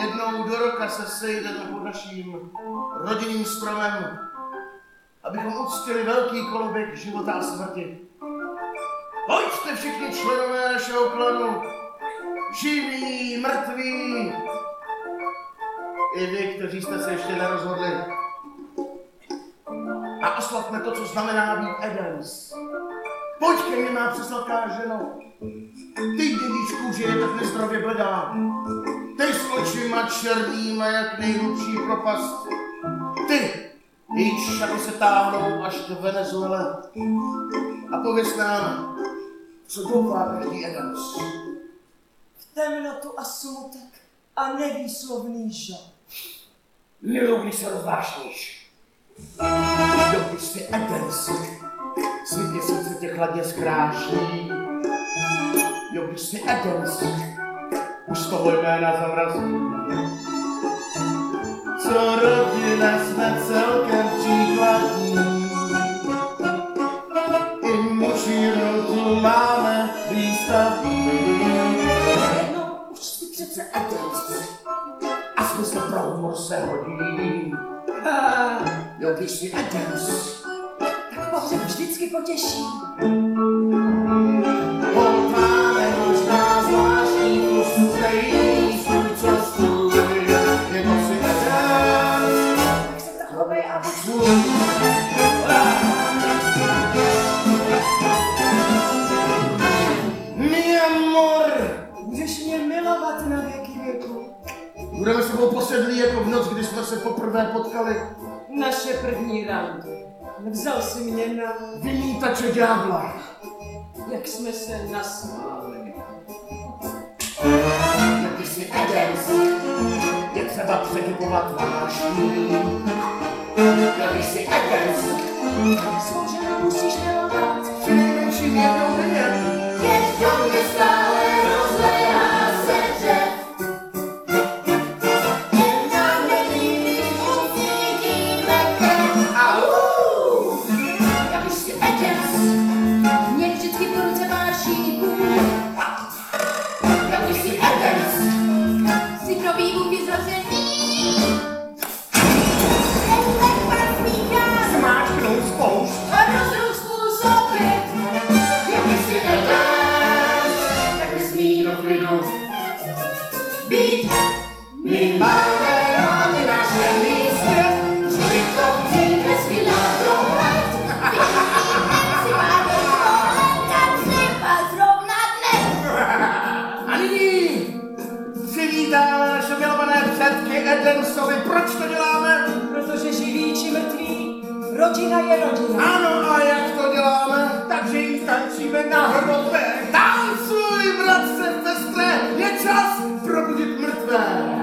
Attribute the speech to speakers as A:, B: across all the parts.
A: Jednou do roka se sejdeme pod naším rodinným stromem, abychom uctili velký koloběh života a smrti. Pojďte všichni členové našeho klanu, živí, mrtví, i vy, kteří jste se ještě nerozhodli. A oslavme to, co znamená být Adams. Pojď ke mně, má přesladká ženo. Ty, dědičku, že je tak nezdravě bledá. Ty s očima černýma jak nejhlubší propast. Ty, jejíž šaty se táhnou až do Venezuele. A pověz nám, co doufá každý Adams.
B: V temnotu a smutek a nevýslovný žal.
A: Miluji, když se rozvášníš. Dokud si Adams, svítě srdce tě chladně zkráší. Jo, když si Adams, už z toho jména zamrazí. Co rodina jsme celkem příkladní, i muži rodu máme výstavní.
B: Jednou už si přece
A: Adams, a smysl pro humor se hodí. Jo, když si Adams,
B: tak pohřeb vždycky potěší.
A: máme možná zvláštní kus, stejný svůj, co stůj. Jako si Adams,
B: Tak se to chovej a buď
A: svůj. Mi amor,
B: budeš mě milovat na věky věku.
A: budeme s tebou posedlí jako v noc, kdy jsme se poprvé potkali.
B: Naše první rande. Vzal si mě na,
A: Vymítače ďábla.
B: jak jsme se nasmáli.
A: Jak ty jsi Adams, je třeba předěkovat vášní. Jak ty jsi Adams,
B: Svou ženu musíš milovat.
A: přinejmenším jednou denně.
B: Jeď do mě stále rozlejá se dřev. Jen nám nedýví, uvidíme krev.
A: Au! Jak ty jsi Adams,
B: Mě vždycky po ruce váší kůl.
A: jak ty jsi Adams,
B: Si pro výbuchy zavření. Jen tak vás smíchá.
A: zmáčknout spoušť.
B: A rozruch spolu sopit.
A: Jak ty jsi Adams, tak nesmí do klidu být. My máme rádi naše místě, že to přijde si na dohled.
B: Si máme tak třeba zrovna dnes.
A: A nyní přivítáme naše milované předky Adamsovi. Proč to děláme?
B: Protože živí či mrtví, rodina je rodina.
A: Ano, a jak to děláme? Takže jim tančíme na hrobech. Tancuj, bratře, sestře, je čas probudit mrtvé.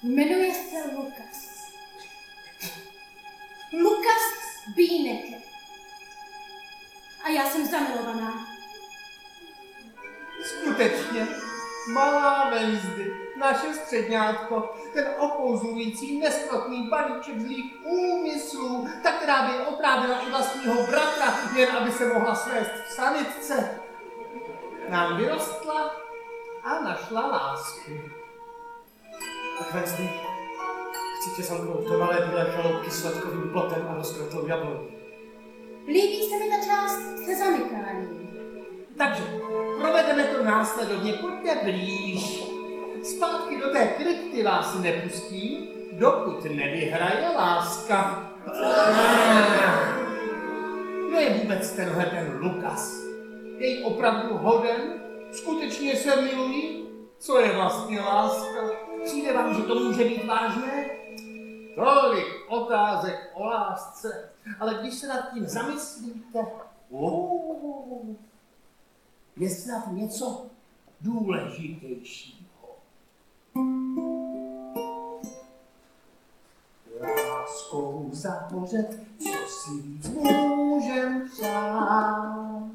C: Jmenuje se Lukas. Lukas Bíneke. A já jsem zamilovaná.
D: Skutečně, malá Wednesday, naše středňátko, ten okouzlující, neskrotný balíček zlých úmyslů, ta, která by otrávila i vlastního bratra, jen aby se mohla svést v sanitce, nám vyrostla a našla lásku.
A: Tak Wednesday, chci tě zamknout do malé bílé chaloupky s letkovým plotem a rozkvetou jabloní.
C: Líbí se mi ta část se zamykáním.
D: Takže provedeme to následovně, pojďte blíž. Zpátky do té krypty vás nepustí, dokud nevyhraje láska. Kdo je vůbec tenhle ten Lukas? Je opravdu hoden? Skutečně se milují? Co je vlastně láska? Přijde vám, že to může být vážné? Tolik otázek o lásce, ale když se nad tím zamyslíte, je snad něco důležitějšího. Láskou zapořet, co si víc můžem přát.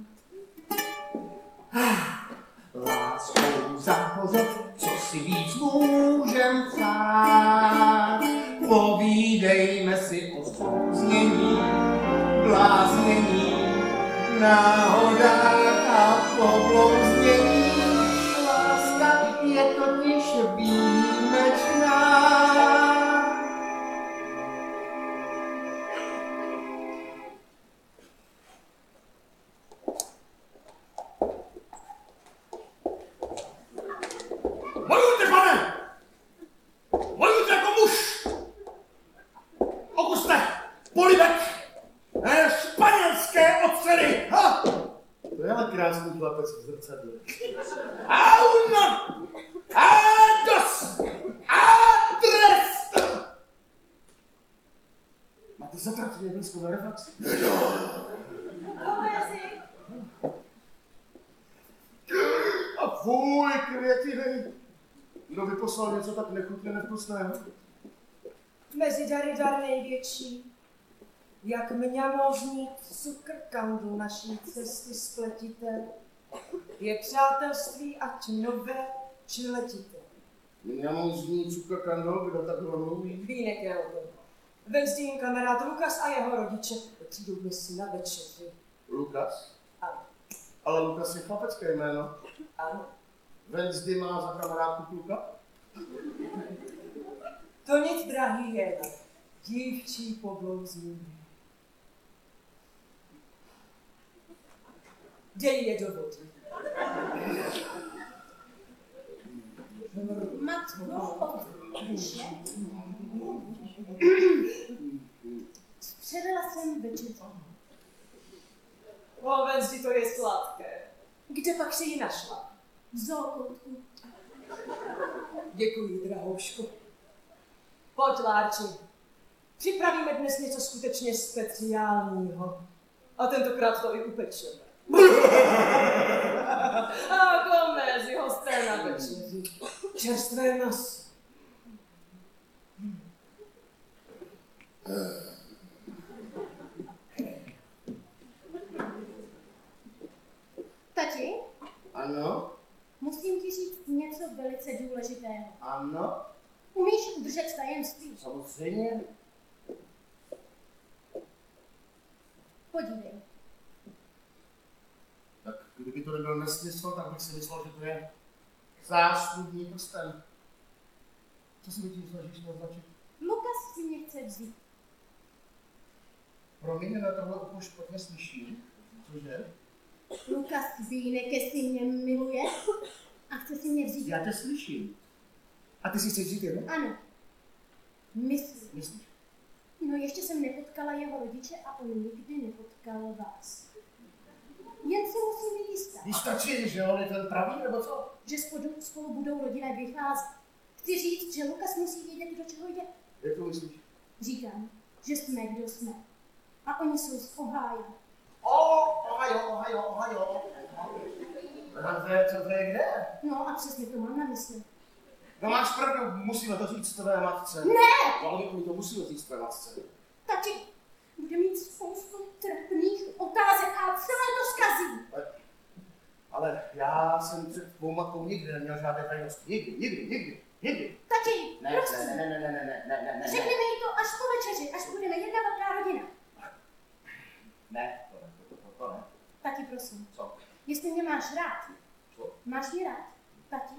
D: Láskou zapořet, co si víc můžem přát. Povídejme si o souznění, bláznění, náhodách a poblouznění. Láska je totiž výjimečná.
A: Bojujte, pane! Bojujte jako muž! Auguste! Polibek! Španělské ocely! Ha! To je ale krásný chlapec v zrcadle. Auna! Ados! Adres! Máte zatraceně blízko na reflex? A fuj, květiny! Kdo vyposlal něco tak nechutně nevkusného?
B: Mezi dary dar největší. Jak mňamožní cukr kandu naší cesty spletité. Je přátelství ať nové, či letité.
A: Mňamožní cukr kandol, kdo takhle mluví?
B: Bínek je o tom. Wednesdayn kamarád Lukas a jeho rodiče přijdou dnes na večeři.
A: Lukas?
B: Ano.
A: Ale Lukas je chlapecké jméno.
B: Ano.
A: Wednesday má za kamarádku kluka?
B: To nic, drahý, je dívčí poblouznění. Dej je do vody.
C: Matko, otče. Středila jsem večeři.
B: O, Wednesday, to je sladké. Kde pak si ji našla?
C: V zookoutku.
B: Děkuji, drahoušku. Pojď, Lárči. Připravíme dnes něco skutečně speciálního. A tentokrát to i upečeme. A Gomezi, hosté na večeři. Čerstvé maso.
C: Tati,
A: Ano?
C: musím ti říct něco velice důležitého.
A: Ano?
C: Umíš udržet tajemství?
A: Samozřejmě.
C: Podívej.
A: Tak kdyby to nebyl nesmysl, tak bych si myslel, že to je záslužný prsten. Co si mi tím snažíš naznačit?
C: Lukas si mě chce vzít.
A: Promiň, na tohle úplně špatně slyším. Cože?
C: Lukas Bíneke si mě miluje a chce si mě vzít.
A: Já tě slyším. A ty si chceš vzít jenom?
C: Ano. Myslím.
A: Myslíš?
C: No ještě jsem nepotkala jeho rodiče a on nikdy nepotkal vás. Jen se musím být jistá,
A: Víš stačí, že on je ten pravý, nebo co?
C: že spolu budou rodinné vycházet. Chci říct, že Lukas musí vědět, do čeho jde.
A: Jak to myslíš?
C: Říkám, že jsme, kdo jsme. A oni jsou z Ohája.
A: Ohio. Co to je kde?
C: No a přesně to mám na mysli.
A: No máš pravdu, musíme to říct tvé matce.
C: Ne!
A: No, ale my to musíme říct tvé matce.
C: Tati bude mít spoustu trapných otázek a celé to zkazí.
A: Ale já jsem před tvou matkou nikdy neměl žádné tajnosti. Nikdy.
C: Tati,
A: Ne,
C: prosím.
A: ne.
C: Řekneme jí to až po večeři, až budeme jedna velká rodina.
A: Ne, to ne.
C: Tati, prosím.
A: Co?
C: Jestli mě máš rád.
A: Co?
C: Máš mě rád, tati?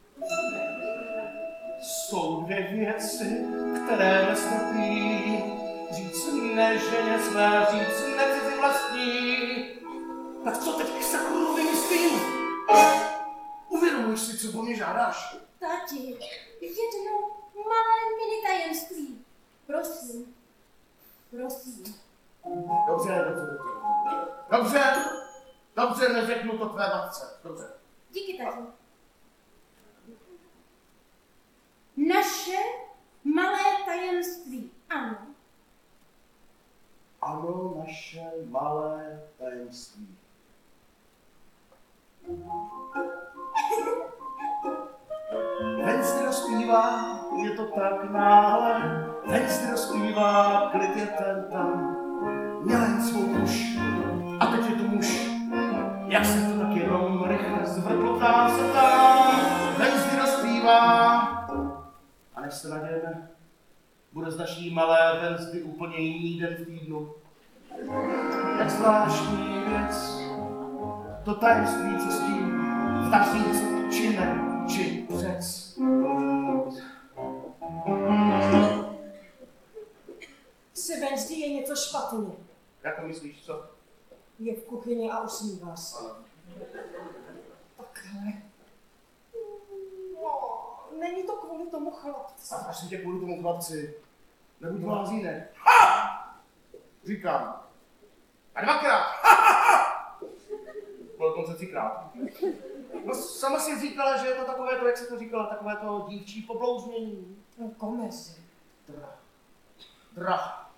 A: Jsou dvě věci, které nestrpí. Říct ne ženě své, říct ne cizí vlastní. Tak co teď k sakru vymyslím? Uvědomuješ si, co po mně žádáš?
C: Tati, jedno malé mini tajemství. Prosím.
A: Dobře, neřeknu to tvé matce. Dobře.
C: Díky, tati. Naše malé tajemství, ano.
A: Ano, naše malé tajemství. Wednesday rozpívá, je to tak náhle. Wednesday rozpívá, klid je ten tam. Měla jen svou muž, a teď je tu muž. Jak se to tak jenom rychle zvrtlotá se tam. Wednesday rozpívá. A než se nadějeme, bude z naší malé Wednesday úplně jiný den v týdnu. Jak zvláštní věc, to tajemství, co s tím zda říct, či ne, či přec.
B: Se Wednesday je něco špatně.
A: Jak to myslíš, co?
B: Je v kuchyni a usmívá se.
A: Ano.
B: Takhle. No, není to kvůli tomu chlapci.
A: A prosím tě, kvůli tomu chlapci, nebuď blázínek. Ha! Říkám. A dvakrát. Bylo dokonce třikrát. No sama si říkala, že je to takové to, jak se to říkala, takové to dívčí poblouznění.
B: No, Gomezi.
A: Drah.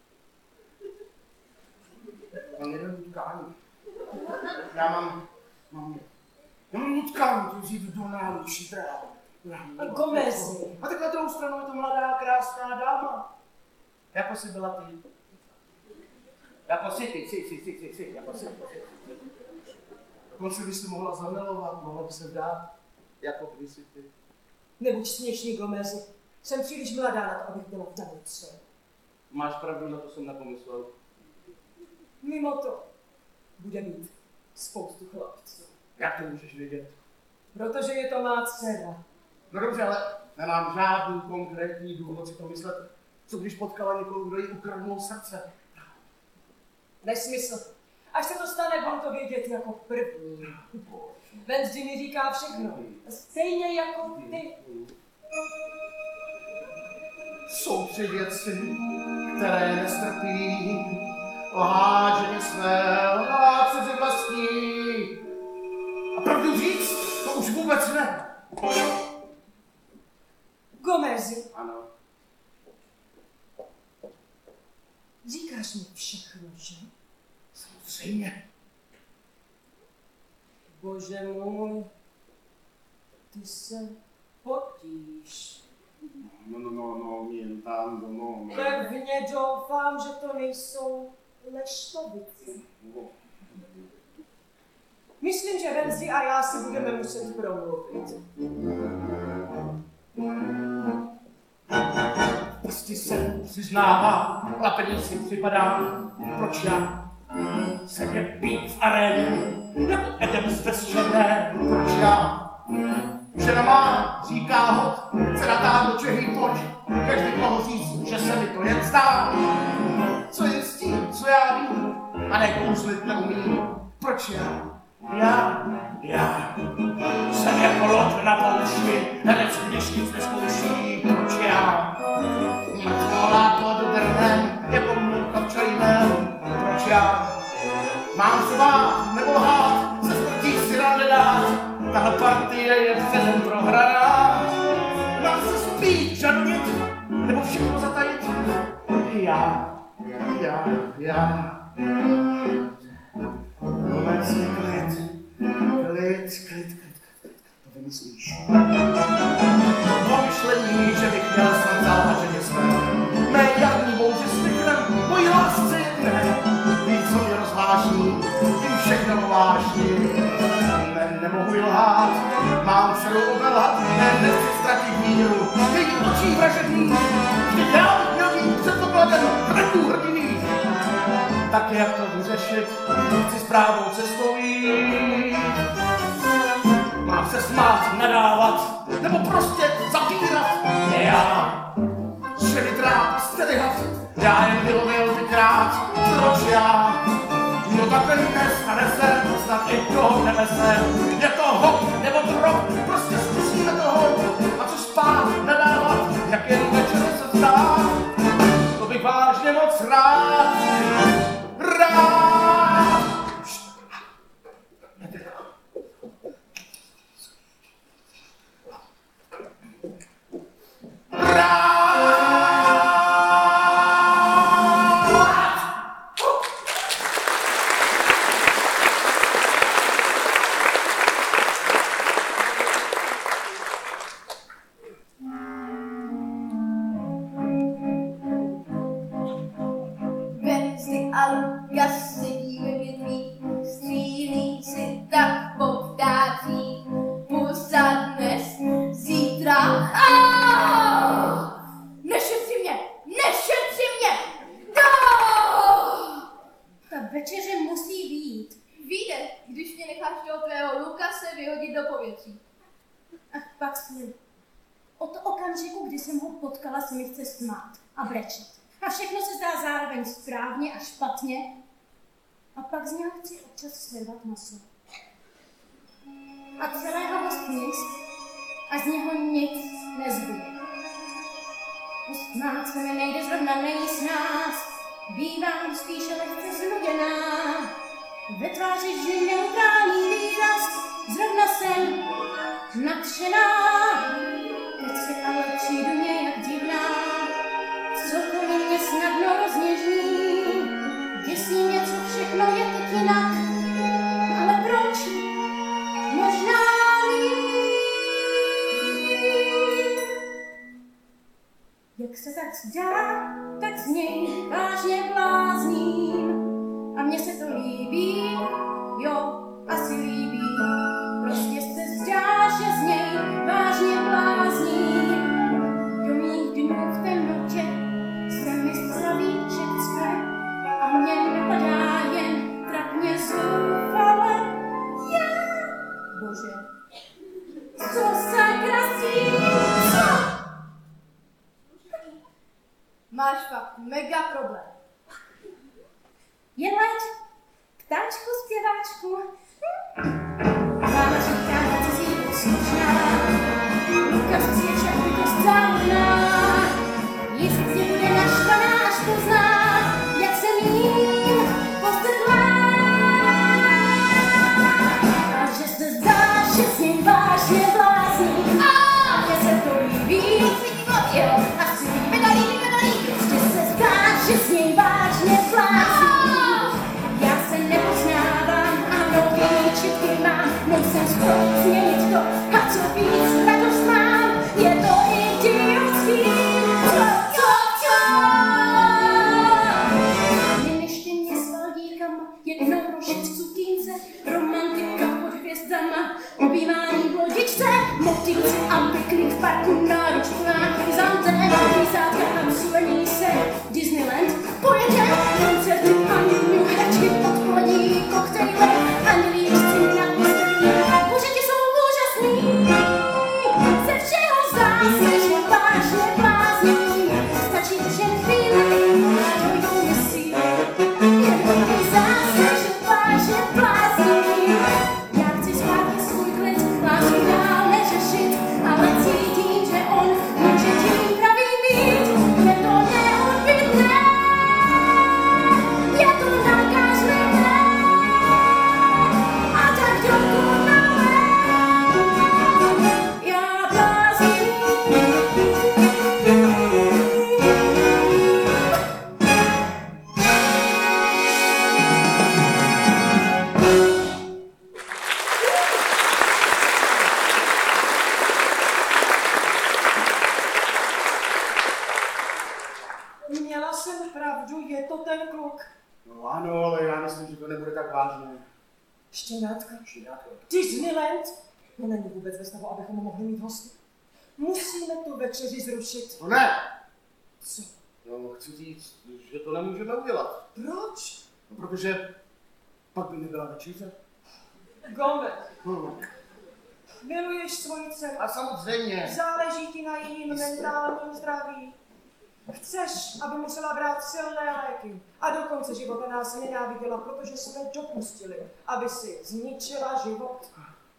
A: Mám jeden nutkání. Já mám nutkání, to vzít do náručí, drah.
B: Gomezi.
A: A tak na druhou stranu je to mladá, krásná dáma. Jako jsi byla ty. Jako jsi ty, jako jsi. Dokonce by si mohla zamilovat, mohla by se vdát, jako kdysi ty.
B: Nebuď směšný, Gomezi. Jsem příliš mladá na to, abych byla v tanci.
A: Máš pravdu, na to jsem nepomyslel.
B: Mimo to bude mít spoustu chlapců.
A: Jak to můžeš vědět?
B: Protože je to má dcera.
A: No dobře, ale nemám žádný konkrétní důvod si to myslet. Co když potkala někoho, kdo jí ukradnul srdce?
B: Nesmysl. Až se to stane, budu to vědět jako první. Wednesday mi říká všechno. Stejně jako ty.
A: Jsou tři věci, které nestrpí. Lhát ženě své, lhát cizí vlastní. A pravdu říct, to už vůbec ne.
B: Gomezi,
A: Ano.
B: říkáš mi všechno, že?
A: Samozřejmě.
B: Bože můj, ty se potíš.
A: No, jen tam, no.
B: Pevně doufám, že to nejsou leštovice. Myslím, že Wednesday a já si budeme muset promluvit.
A: Prostě se přiznává, lapení si připadá, proč já se mě být v aréně, jako Edem bez černé, proč já. Žena má, říká hod, se natáhnu Čehy, pojď, každý mohl říct, že se mi to jen zdá. Co je s tím, co já vím, a ne kouzlit neumím, proč já jsem jako lod na poušti, herec, když nic neskouší, proč já mrtvolá pod drnem, jako mluvka v čajném, proč já mám zvát nebo lhát, se smrtí si rande dát, tahle partie je předem prohraná, mám se spít, žadnit, nebo všechno zatajit, já. Vůbec klid, to vymyslíš. den nechci ztratit míru. Její očí vražedný, vždyť já bych měl být předpokladem hradu hrdiny. Tak jak to vyřešit, chci správnou cestou jít. Mám se smát, nadávat, nebo prostě zapírat. Ne já, šeli drát, střelihat, já jen vylovil tykrát. Proč já? No takhle nestane se, snad i toho nevese. Je to hop nebo drop, prostě zkusíme to hop. A co spát, nadávat, jak jen večer se zdá. To bych vážně moc rád. Rád!
E: Wednesday a Lukas sedí ve větví, střílí si tak povtáří. Pusa dnes, zítra. Nešetři mě! Nešetři mě!
C: Ta večeře musí být.
E: Vyjde, když mě necháš toho tvého Lukase vyhodit do povětří.
C: Ach, pak si. Od okamžiku, kdy jsem ho potkala, se mi chce smát a brečet. A všechno se zdá zároveň správně a špatně. A pak z něho chci občas slivat maso. A celého nic. A z něho nic nezbyde. Usmát se mi nejde zrovna nejsnáz. Bývám spíše lehce znuděná. Ve tváři vždy neutrální výraz. Zrovna jsem nadšená. Teď si ale přijdu nějak divná. Cokoliv mě snadno rozněží. Děsí mě, co všechno je teď jinak. Ale proč? Možná jak se tak zdá, tak z něj vážně blázním. A mně se to líbí, jo, asi líbí. Prostě se zdá, že z něj vážně blázním. Do mých dnů v temnotě se mi zdravíček cpe. A mě napadá jen trapně zoufale. Já, bože, co sakra s tím, co?
E: Máš fakt mega problém.
C: Je leč, ptáčku, zpěváčku. Máma říká na cizí poslušná. Lukas je však bytost závodná. Jistě bude naštvaná, až pozná, jak se mým postrhlá. A že se zdá, že s ním vážně blázním. A že se to líbí, jo, asi líbí. Prostě se zdá, že s ním vážně blázním. Já se nepoznávám a nový výčitky mám. Nejsem schopný změnit to, a co víc radost mám. Je to idiotský, Nenešte mě s valdíkama, jednou rožit v cukínce, romantika pod hvězdama, obývání v lodičce, motýlci a piknik v parku, náruč plná chryzantem, lízátka a zulení se, Disneyland, pojedem, koncerty a new hračky, odpolední koktejle, andělíčci na postrní, bože, ti jsou úžasný, ze všeho zdá se, že vážně blázní, stačí už jen chvíli, dojdou mi síly, jen mi zase, že vážně blázní. Já chci zpátky svůj klid, lásku dál neřešit, ale cítím, že on může tím pravý být. Je to neodbytné, je to nakažlivé, a tak dokonale já blázním.
B: Měla jsem pravdu, je to ten kluk.
A: No ano, ale já myslím, že to nebude tak vážné.
B: Štěňátka.
A: Štěňátko.
B: Disneyland? No není vůbec ve stavu, abychom mohli mít hosty. Musíme tu večeři zrušit.
A: No ne,
B: Co?
A: no, chci říct, že to nemůžeme udělat.
B: Proč?
A: No, protože pak by nebyla večeře.
B: Gomez,
A: Hm.
B: miluješ svoji dceru.
A: A samozřejmě.
B: Záleží ti na jejím mentálním zdraví. Chceš, aby musela brát silné léky a do konce života nás nenáviděla, protože jsme dopustili, aby si zničila život.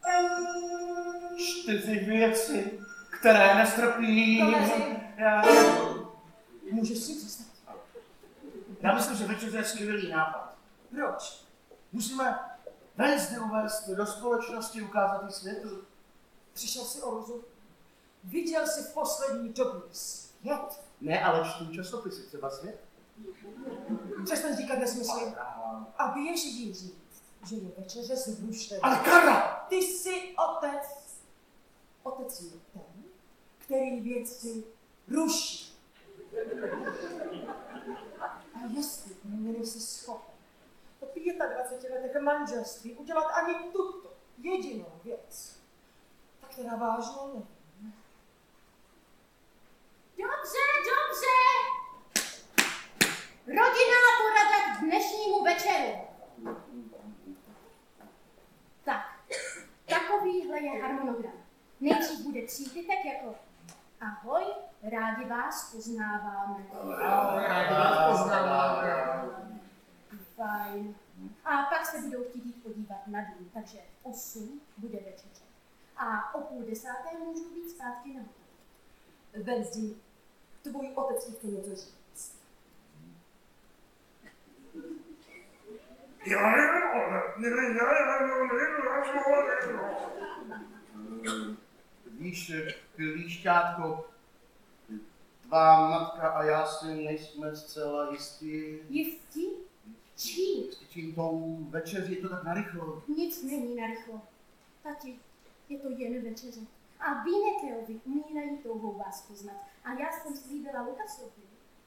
A: 4 věci, které nestrpím.
B: Gomezi. Můžeš si představit.
A: Já myslím, že večeře je skvělý nápad.
B: Proč?
A: Musíme Wednesday uvést do společnosti, ukázat jí světu.
B: Přišel jsi o rozum? Viděl jsi v poslední době svět?
A: Ne, ale čtu časopisy, třeba svět.
B: Přestaň říkat nesmysly. A běž jí říct, že je večeře zrušená.
A: Ale Karla!
B: Ty jsi otec. Otec je ten, který věci ruší. A jestli nejsi schopen po 25 letech manželství udělat ani tuto jedinou věc, tak teda vážně nevím.
C: Dobře, dobře. Rodinná porada k dnešnímu večeru. Tak, takovýhle je harmonogram. Nejdřív bude přípitek jako ahoj, rádi vás poznáváme. Fajn. A pak se budou chtít jít podívat na dům, takže v 8 bude večeře. A o 9:30 můžou být zpátky na hotel.
B: Wednesday, tvůj otec ti chce něco říct.
A: Víš, klíšťátko, tvá matka a já si nejsme zcela jistí.
C: Jistí? Čím?
A: Čím tou večeří je to tak narychlo.
C: Nic není narychlo. Tati, je to jen večeře. A Binekeovi umírají touhou vás poznat. A já jsem slíbila Lukasovi.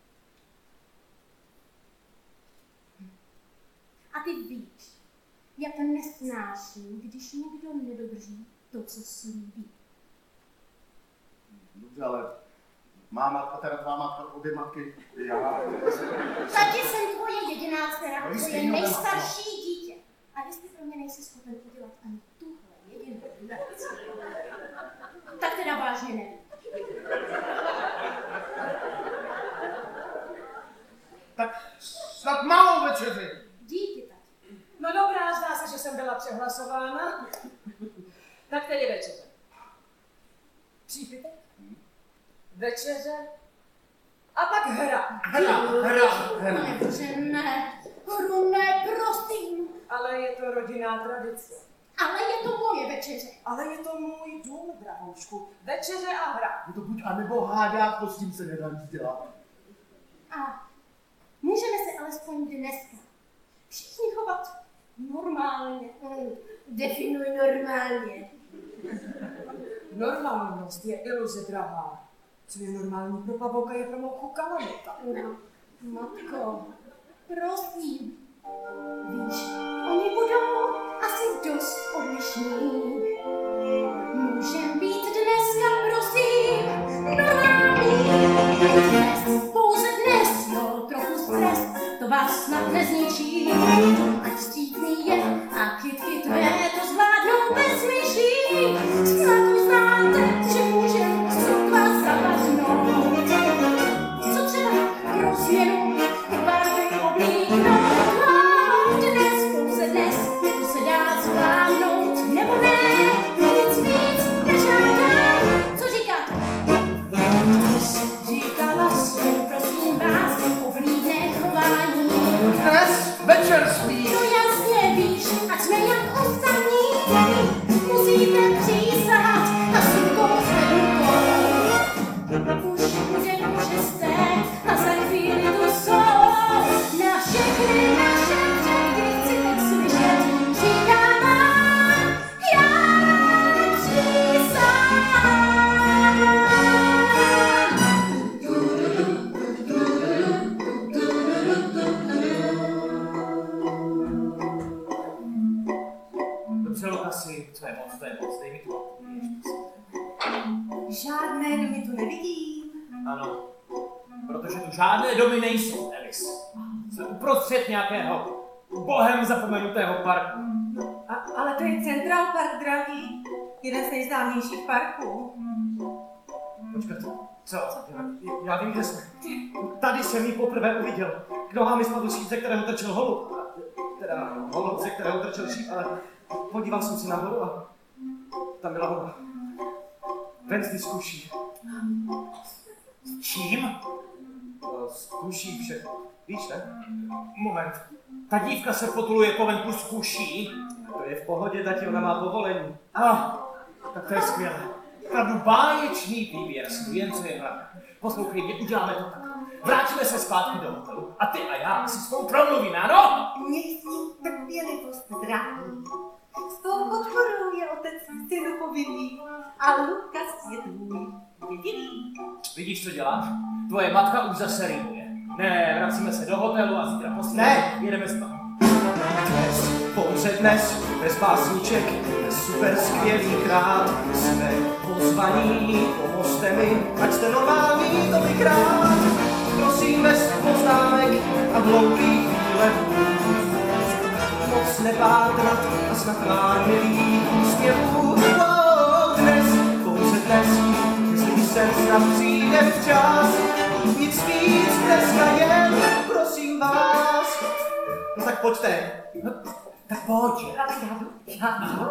C: A ty víš, jak nesnáším, když někdo nedodrží to, co slíbí.
A: Dobře, ale má matka, teda tvá matka, obě matky, já...
C: Tati, jsem tvoje jediná dcera,
A: No, jistě,
C: tvoje
A: no,
C: nejstarší dítě. A jestli pro mě nejsi schopen udělat ani tuhle jedinou věc, tak teda vážně nevím.
A: Tak snad malou večeři.
C: Díky, tati.
B: No dobrá, zdá se, že jsem byla přehlasována. Tak tedy večeře. Přípitek, večeře a pak hra.
C: Nebože, ne. Horu, ne, prosím.
B: Ale je to rodinná tradice.
C: Ale je to moje večeře.
B: Ale je to můj dům, drahoušku. Večeře a hra.
A: Je to buď a nebo hádátko, s tím se nedá nic dělat.
C: A můžeme se alespoň dneska všichni chovat normálně. Definuj normálně.
B: Normálnost je iluze, drahá. Co je normální pro pavouka, je pro mouchu kalamita.
C: No, matko, prosím. Víš, oni budou asi dost odlišní. Můžem být dneska, prosím, normální. Dnes, pouze dnes, jo, trochu stres, to vás snad nezničí. Ať střídný je a kytky tvé to zvládnou bez myší. Snad uznáte, že můžem sotva zavaznout. Co třeba pro změnu ty barvy oblíknout. A dnes, pouze dnes, to se dá zvládnout, nebo ne.
F: Ano, protože tu žádné domy nejsou, Alice. Jsme uprostřed nějakého bohem zapomenutého parku.
G: Ale to je Central Park, drahý. Jeden z nejznámějších parků.
F: Počkat, co? Já vím, kde jsme. Tady jsem ji poprvé uviděl. K nohám mi spadl šíp, ze kterého trčel holub. Teda holub, ze kterého trčel šíp, ale podíval jsem si nahoru a tam byla ona. Ven z kuší. S čím? S kuší všechno. Víš, ne? Moment. Ta dívka se potuluje po venku z kuší. To je v pohodě, tati, ona má povolení. Tak to je skvělé. Opravdu báječný výběr, jen co je hlavně. Poslouchej mě, uděláme to tak. Vrátíme se zpátky do hotelu a ty a já si spolu promluvíme, ano?
G: Měj s ním trpělivost, drahý. S tou podporou je otec synu povinný a Lukas je tvůj jediný.
F: Vidíš, co děláš? Tvoje matka už zase rýmuje. Ne, vracíme se do hotelu a zítra jedeme spát.
H: Dnes, pouze dnes, bez básniček, bez super skvělých rád, jsme pozvaní, pomozte mi, ať jste normální, to bych rád. Prosím bez poznámek a hloupých výletů, moc nepátrat a snad pár milých úsměvů. Dnes, pouze dnes, jestli jsem snad přijde včas, nic víc dneska jen, prosím vás. No tak pojďte.
F: No, tak pojď.
G: Já jdu.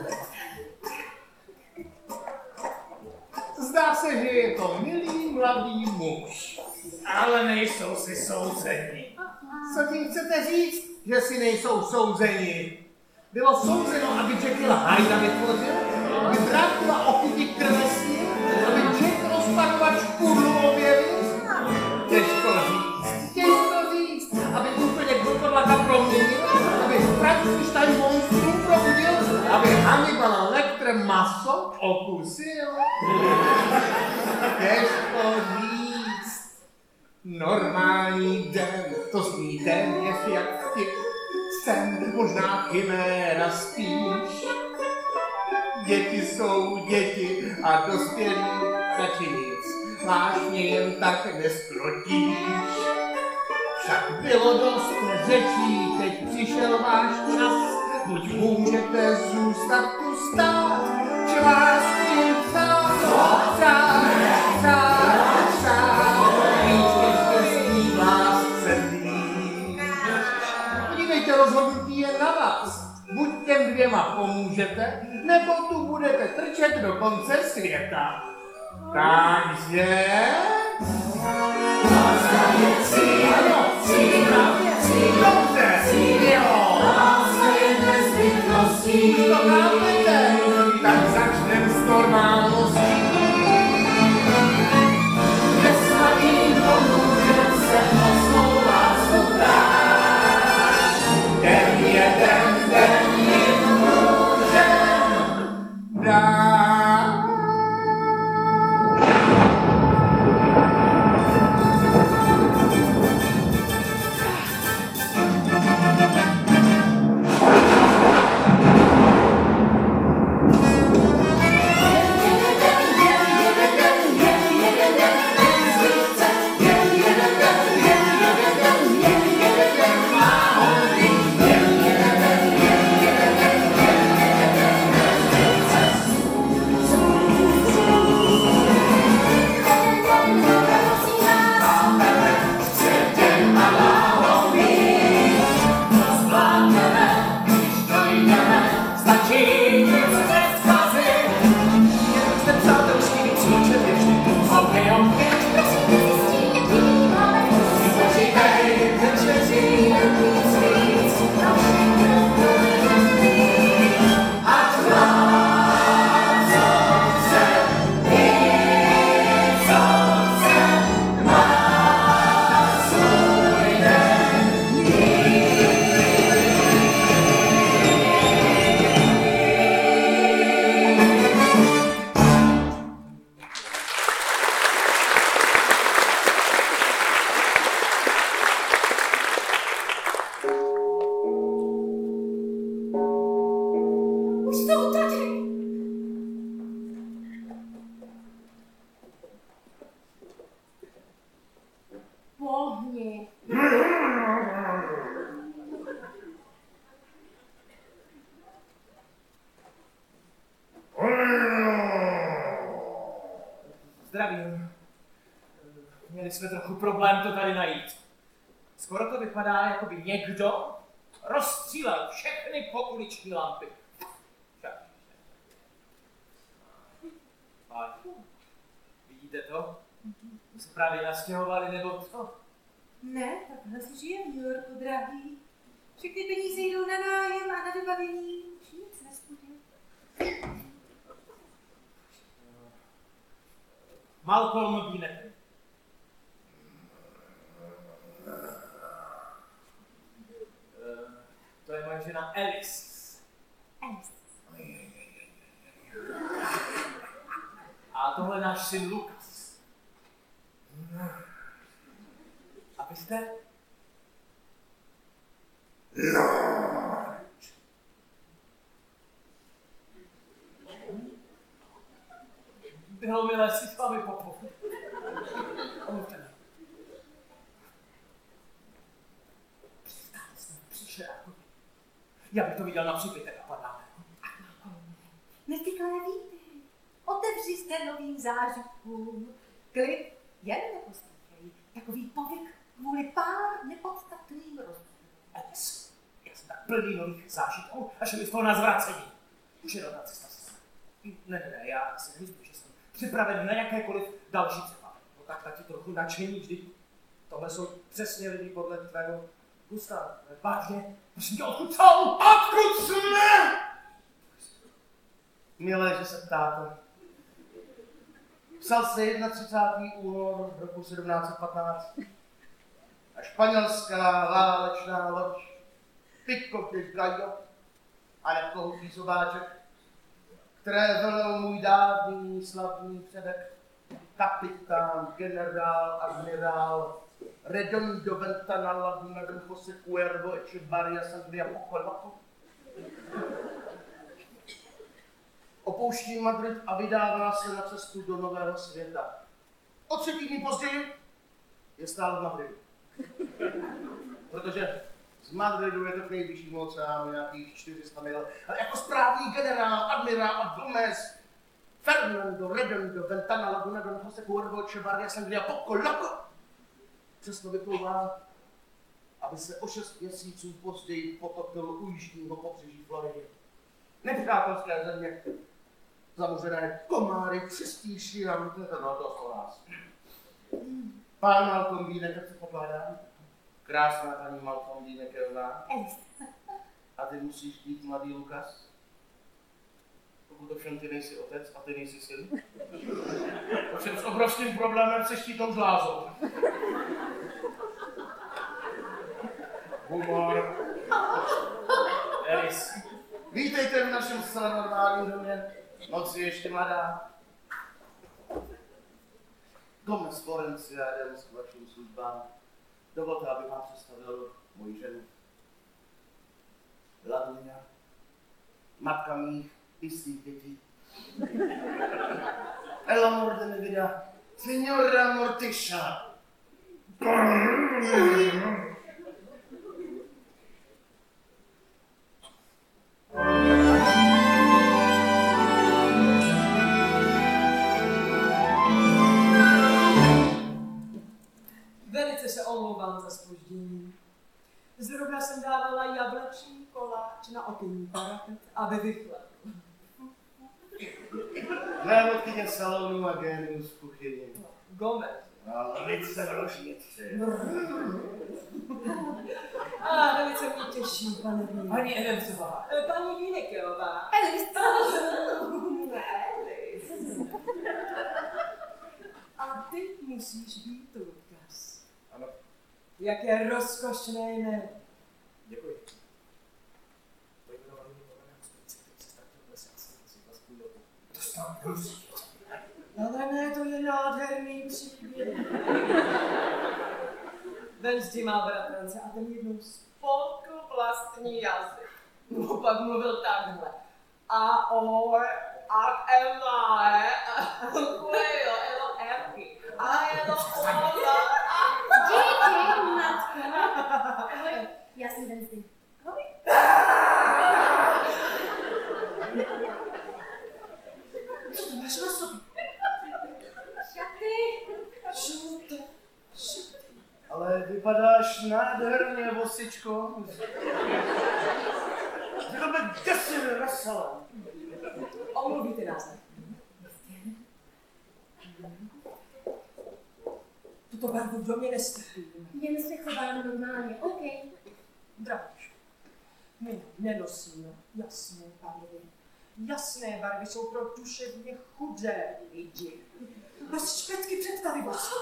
D: Zdá se, že je to milý mladý muž.
F: Ale nejsou si souzeni.
D: Co tím chcete říct, že si nejsou souzeni? Bylo souzeno, aby Jekyll Hyda vytvořil, aby Dracula ochutit krvesní, aby Jack rozpakovač kudlu objevil? Těžko říct, aby úplně Godlaka proměnil, aby Frankenstein monstrum probudil, aby Hannibal Lecter maso okusil. Těžko říct. Normální den, to zní téměř jak vtip. Sen, možná chiméra spíš. Děti jsou děti a dospělí taky nic. Vážně jen tak neskrotíš. Však bylo dost řečí, teď přišel váš čas. Buď můžete zůstat tu stát, či vás tím psát, víc než štěstí lásce dní. Podívejte, rozhodnutí je na vás. Buď těm dvěma pomůžete, nebo tu budete trčet do konce světa. Takže... Dobře, jo. Už to chápete, tak začnem s normálností. Neslavím pomůžem se oslouvá sobrát. Den jim můžem dát.
F: Měli jsme trochu problém to tady najít. Skoro to vypadá, jako by někdo rozstřílel všechny pouliční lampy. Vidíte to? My se právě nastěhovali, nebo co?
G: Ne, takhle si žije v New Yorku, drahý. Všechny peníze jdou na nájem a na vybavení. Už nic nestuduje.
F: Malcolm Binet. To je moje žena Alice.
G: Alice.
F: A tohle je náš syn Lukas. A vy jste? Bylo milé si s vámi popovědět. Omluvte mě. Přišel. Já bych to viděl na příbytek a padáme.
G: Nezvyklé vítej. Otevři se novým zážitkům. Klid jen neposlouchej. Takový povyk kvůli pár nepodstatným rozdílům.
F: Alice, já jsem tak plný nových zážitků, až mi z toho na zvracení. Už je ta cesta se. Ne, já si nemyslím, že jsem připraven na jakékoliv další třeba. No tak taky trochu nadšení, vždyť tohle jsou přesně lidi podle tvého gusta. Vážně, prosím tě, odkud jsou? Odkud jsme?
A: Milé, že se ptáte. Psal se 31. únor roku 1715 a španělská válečná loď Pico de Gallo a neplohutý zobáček, které velel můj dávný slavný předek, kapitán, generál, admirál Redondo Ventana Laguna del Jose Cuervo Echevarria Sangria Pocolaco. Opouští Madrid a vydává se na cestu do nového světa. O 3 týdny později je stále v Madridu. Protože z Madridu je to k nejbližšímu oceánu nějakých 400 mil. Ale jako správný generál, admirál a Gomez, Fernando Redondo Ventana Laguna del Jose Cuervo Echevarria Sangria Pocolaco přesto vyplouvá, aby se o 6 měsíců později potopil u jižního pobřeží Floridy. Nepřátelské země, zamořené komáry, čistý šíram, no to o nás. Pán Malcolm Binek, jak se pokládá? Krásná paní Malcolm Binek je ona. A ty musíš být mladý Lukas? Pokud ovšem ty nejsi otec a ty nejsi syn. Ovšem s obrovským problémem se štítou žlázou. Humor.
F: Alice.
A: Vítejte v našem zcela normálním domě. Noc je ještě mladá. Gomez Florencia Adams k vašim službám. Dovolte, abych vám představil moji ženu. Laduňa, matka mých jistých dětí. El amor de mi vida, señora Morticia.
B: Velice se omlouvám za zpoždění. Zrovna jsem dávala jablečný koláč na okenní parapet, aby vychladl.
A: Vévodkyně salonu a génius v kuchyni.
B: Gomez.
A: A velice rožnici.
B: A velice mě těší, pane Vínek.
F: Paní Adamsová.
B: Paní Vínekeová.
G: Alice.
B: A ty musíš být Lukas.
F: Ano.
B: Jaké rozkošné jméno.
F: Děkuji. Pojmenovaný programem Hospice, který se startil v lese asi vás půl roku. To snad musí.
B: Ale ne, to je nádherný příběh. Ven s tím má bratrance a ten jednou spolkl vlastní jazyk. No pak mluvil takhle. A o, a emae, kuejo, elo erky. A elo ona.
C: Díky, matko. Ahoj, já jsem Wednesday. Ahoj.
B: Co to máš na sobě?
C: Šaty.
B: Žluté.
A: vypadáš nádherně, vosičko. Ty to bude děsivě veselé.
B: Omluvíte nás. Tuto barvu v domě nestrpím.
C: Jen se chovám normálně, OK.
B: Drahoš, my nenosíme jasné barvy. Jasné barvy jsou pro duševně chudé lidi. Bez švédsky představivosti.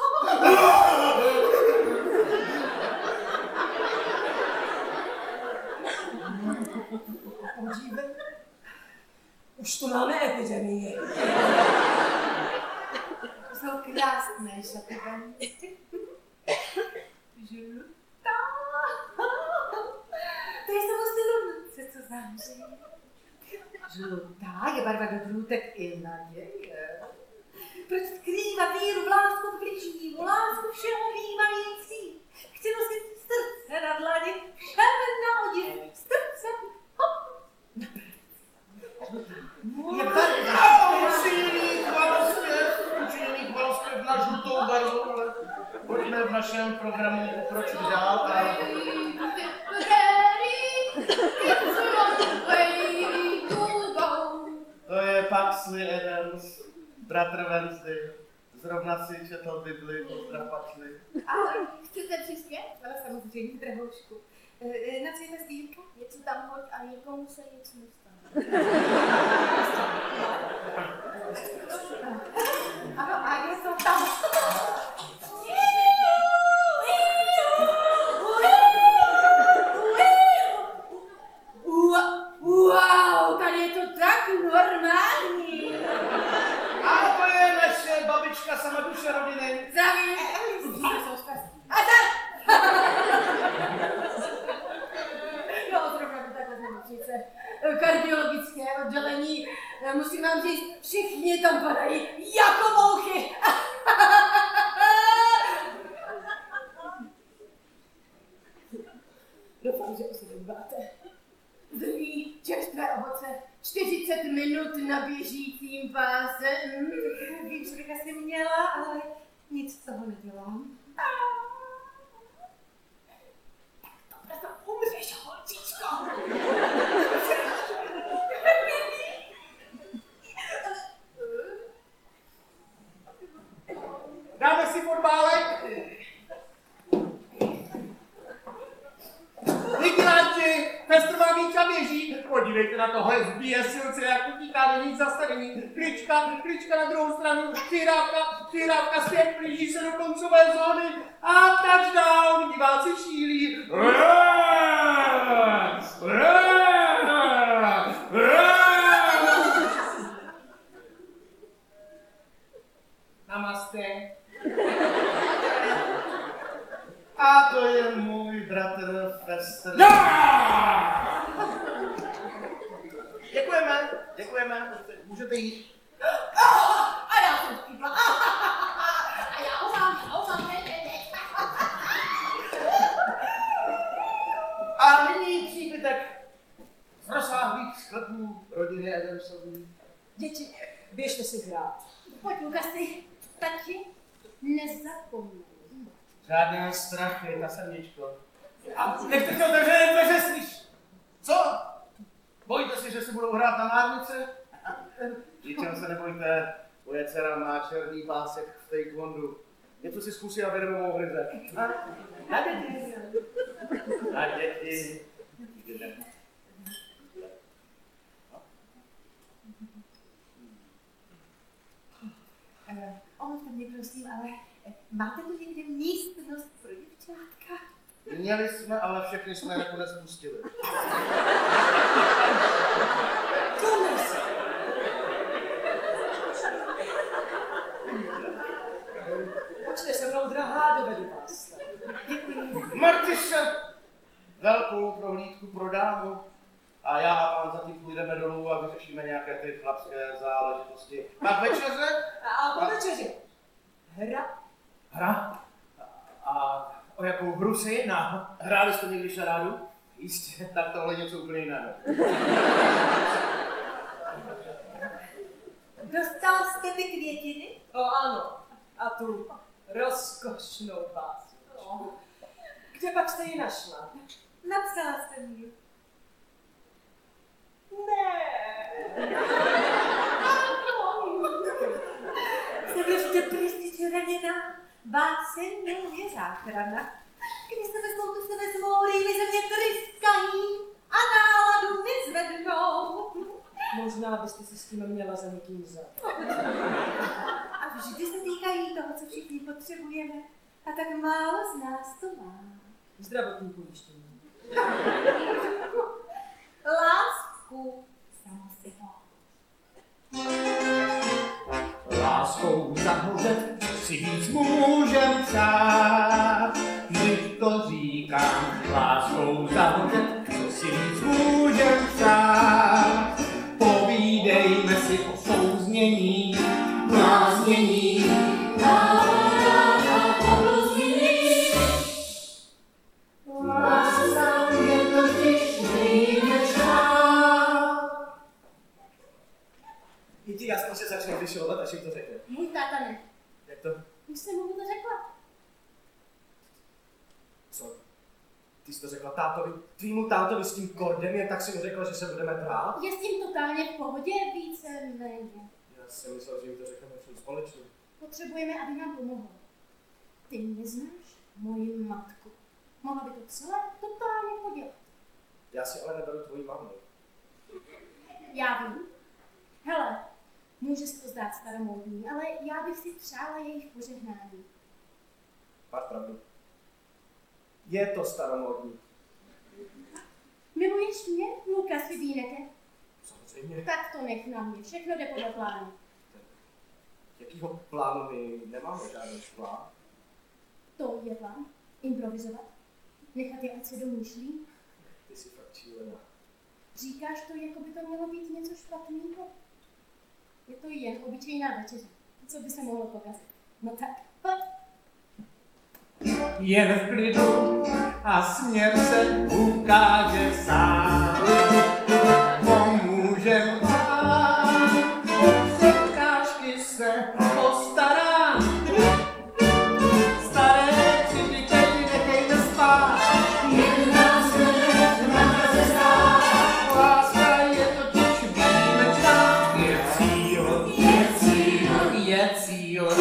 B: Podívej, už tu máme epidemii.
G: Jsou krásné šaty, paní. Žlutá. To je samozřejmě, co znám, že žlutá je barva dobrůtek i naděje. Proč skrývat víru v lásku v bližního, lásku všeobjímající? Chci nosit srdce na dlani, všem na oděv, srdce, hop, na
A: Je barva. Učinný chvalospev na žlutou barvu, ale pojďme v našem programu pokročit dál a... To je Paxley Adams, bratr Wednesday. Zrovna si četl Bibli, pozdrav Paxley.
E: Ahoj, chcete přispět? Ale samozřejmě, drahoušku. Na co je ta sbírka? Něco tam hoď a někomu se nic nestane.
G: ano, a je to tam.
C: Wow, tady je to tak normální.
A: A to je naše babička, sama duše rodiny.
C: Zdravím. A tak. No, zrovna to takhle z nemocnice. Kardiologické oddělení. Musím vám říct, všichni tam padají jako mouchy. Doufám, že se díváte. Druhý čerstvé ovoce, 40 minut na běžícím páse.
G: Vím, že bych asi měla, ale nic z toho nedělám.
C: Proto umřeš, holčičko.
D: Dáme si fotbálek? Migranti, Pestrova míča běží. Podívejte na tohle zběsilce, jak utíká do nich zastavení. Klička na druhou stranu, přirávka zpět, blíží se do koncové zóny a touchdown, diváci šílí. Namaste.
A: A to je můj bratr Fester. Děkujeme, můžete jít.
C: A já jsem skýpla. A já umám.
A: A nyní přípitek z rozsáhlých sklepů rodiny Adamsových.
B: Děti, běžte si hrát.
C: Pojď, Lukasi, tati, nezapomeň.
A: Žádné strachy, na srdíčko.
F: A nechte to otevřené dveře, slyš?
A: Co? Bojíte si, že si budou hrát na márnice? Ničem se nebojte, moje dcera má černý pásek v taekwondu. Něco si zkusí a vědomo mou hryze. Na děti. Na děti.
G: Omluvte mě prosím, ale máte tu někde místnost pro děvčátka?
A: Měli jsme, ale všechny jsme nakonec pustili.
B: Pojďte se mnou, drahá, dovedu vás.
A: Martyše! Velkou prohlídku pro dámu. A já a pán zatím půjdeme dolů a vyřešíme nějaké ty chlapské záležitosti. Pak večeře?
B: A po večeři. Hra.
F: Hra? A o jakou hru se jedná?
A: Hráli jste někdy šarádu?
F: Jistě.
A: Tak tohle je něco úplně jiného.
G: Dostal jste ty květiny?
B: O ano, a tu rozkošnou pásku. Kde pak jste ji našla?
G: Napsala jste mi ji.
B: Ne.
G: Jsem v depresi raněna, báseň je záchrana. Když se vezmou, tu se vezmou, rýmy ze mě tryskají a náladu mi zvednou.
B: Možná byste si s tím měla za někým vzat.
G: A vždy se týkají toho, co všichni potřebujeme. A tak málo z nás to má.
B: Zdravotní pojištění.
G: Lásku samo sebou.
D: Láskou zahořet si víc můžem přát. Vždyť to říkám, láskou zahořet si víc můžem přát. Povídejme si o souznění, bláznění, láska je totiž výjimečná.
F: Je ti jasno, že začne vyšilovat, až jim to řekne.
C: Můj táta ne.
F: Jak to?
C: Už jsem mu to řekla.
F: Co? Ty jsi to řekla tátovi, tvýmu tátovi s tím kordem, jen tak si mi řekla, že se budeme drát?
C: Je s tím totálně v pohodě, víceméně.
F: Já jsem myslel, že jim to řekneme všem společně.
C: Potřebujeme, aby nám pomohl. Ty neznáš moji matku. Mohla by to celé totálně podělat.
F: Já si ale neberu tvoji mamu.
C: Já vím. Hele, může se to zdát staromódní, ale já bych si přála jejich požehnání.
F: Máš pravdu. Je to staromódní.
C: Miluješ mě, Lukas Vybíneke?
F: Samozřejmě.
C: Tak to nech na mě, všechno jde podle plánu.
F: Jakýho plánu my nemáme žádný plán?
C: To je plán. Improvizovat. Nechat je, ať se domýšlí.
F: Ty jsi fakt šílená.
C: Říkáš to, jako by to mělo být něco špatného? Je to jen obyčejná večeře. Co by se mohlo pokazit? No tak, pojď.
D: Jen v klidu a směr se ukáže sám. Pomůžem vám, o překážky se postarám. Staré křivdy teď nechejte spát. Jen nás nemáte stát. Láska je totiž výjimečná. Je cíl, je cíl, je cíl.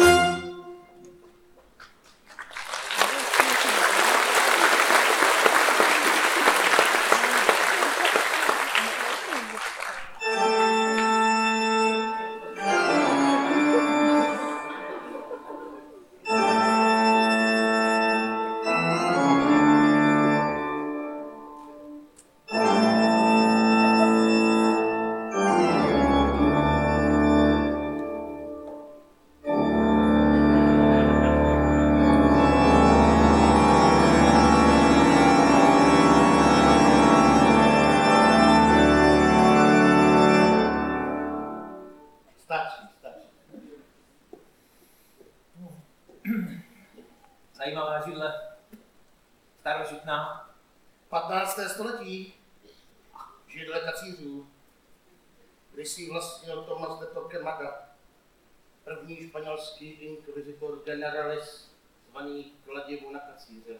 H: Zajímavá židle. Starožitná.
A: 15. století. Židle kacířů. Když si vlastnil Tomas de Torquemada, první španělský inkvizitor generalis, zvaný kladivu na kacíře.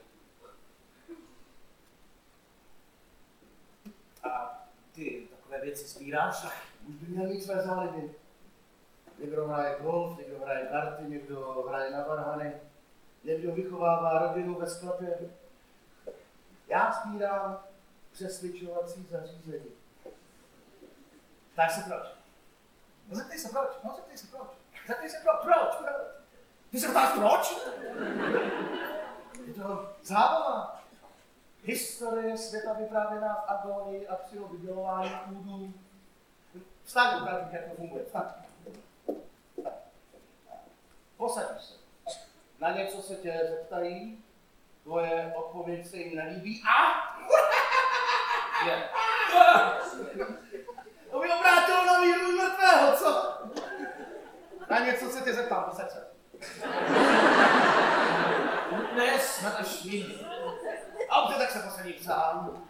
H: A ty takové věci sbíráš?
A: Už by měl mít své záliby. Někdo hraje golf, někdo hraje karty, někdo hraje na varhany, někdo vychovává rodinu ve sklepě. Já sbírám přesvědčovací zařízení. Ptáš se proč? No zeptej se proč, zeptej se proč. Zeptej se proč? Ty se ptáš proč? Je to zábava. Historie světa vyprávěná v agonii a při vydělování půdů. Vstaň, ukážu, jak to funguje. Vstaň. Posaď se. Na něco se tě zeptají, tvoje odpověď se jim nelíbí a... Je. To by obrátilo na víru mrtvého, co? Na něco se tě zeptám, posaď se. Dnes, snad až nyní. A obce tak se posadí sám.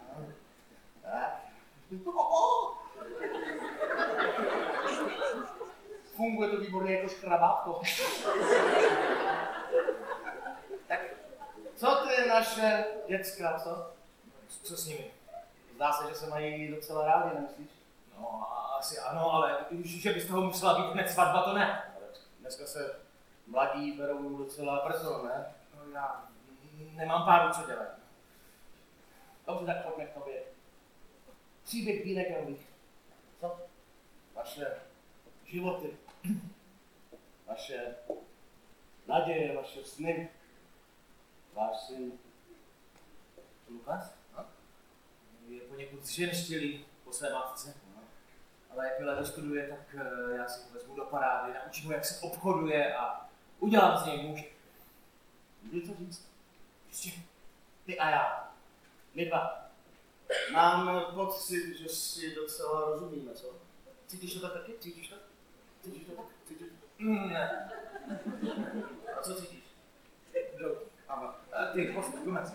A: Funguje to výborně jako škrabátko. Tak, co ty na naše děcka, co?
F: Co s nimi?
A: Zdá se, že se mají docela rádi, nemyslíš?
F: No, asi ano, ale že by z toho musela být hned svatba, to ne.
A: Ale dneska se mladí berou docela brzo, ne?
F: No, já nemám páru, co dělat.
A: Dobře, tak pojďme k tobě. Příběh Bínekových. Co? Vaše životy. Vaše naděje, vaše sny. Váš syn Lukas? No?
F: Je poněkud zženštilý po své matce. No. Ale jakmile dostuduje, tak já si ho vezmu do parády, naučím ho, jak se obchoduje a udělám z něj muže.
A: Můžu to říct?
F: Ještě.
A: Ty a já. My dva. Mám pocit, že si docela rozumíme, co? Cítíš to tak taky? Cítíš to? Cítíš to tak? Cítíš to?
F: Ne.
A: A co cítíš?
F: Ano. Ty postupujeme.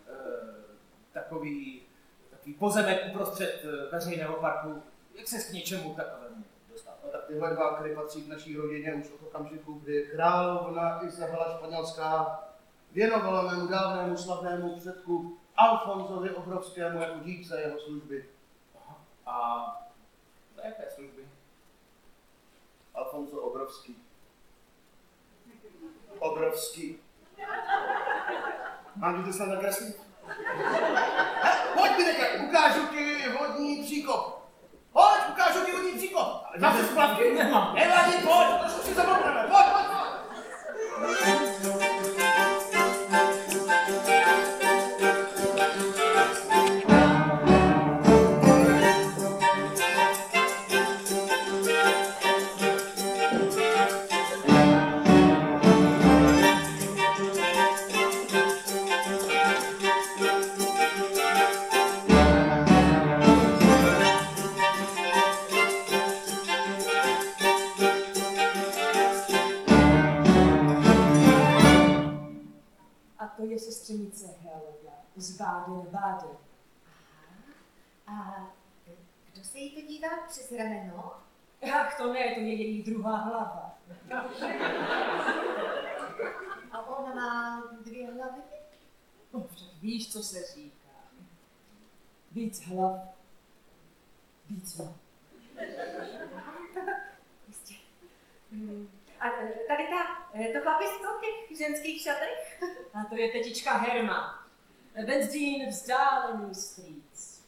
F: Takový pozemek uprostřed veřejného parku, jak se k něčemu takovému dostat?
A: No, tak tyhle dva, které patří k naší rodině už od okamžiku, kdy královna Izabela Španělská věnovala mému dávnému slavnému předku Alfonsovi Obrovskému jako díce jeho služby.
F: A za jaké služby?
A: Alfonso Obrovský. Obrovský. Mám ti to snad nakreslit? Pojď mi nekaj, ukážu ti vodní příkop. Pojď, ukážu ti vodní příkop. Zase splavky?
F: Nemám.
A: Nevadí, pojď, trošku si zamokreme. Pojď, pojď, pojď.
B: To je sestřenice Helga z Baden-Baden.
E: A kdo se jí to dívá přes rameno?
B: Ach, to ne, to je její druhá hlava.
E: A ona má 2 hlavy?
B: No, však víš, co se říká. Víc hlav, víc hlav.
E: Jistě. A tady to chlapisko v těch ženských šatech?
B: A to je tetička Herma. Benzdín vzdálený strýc.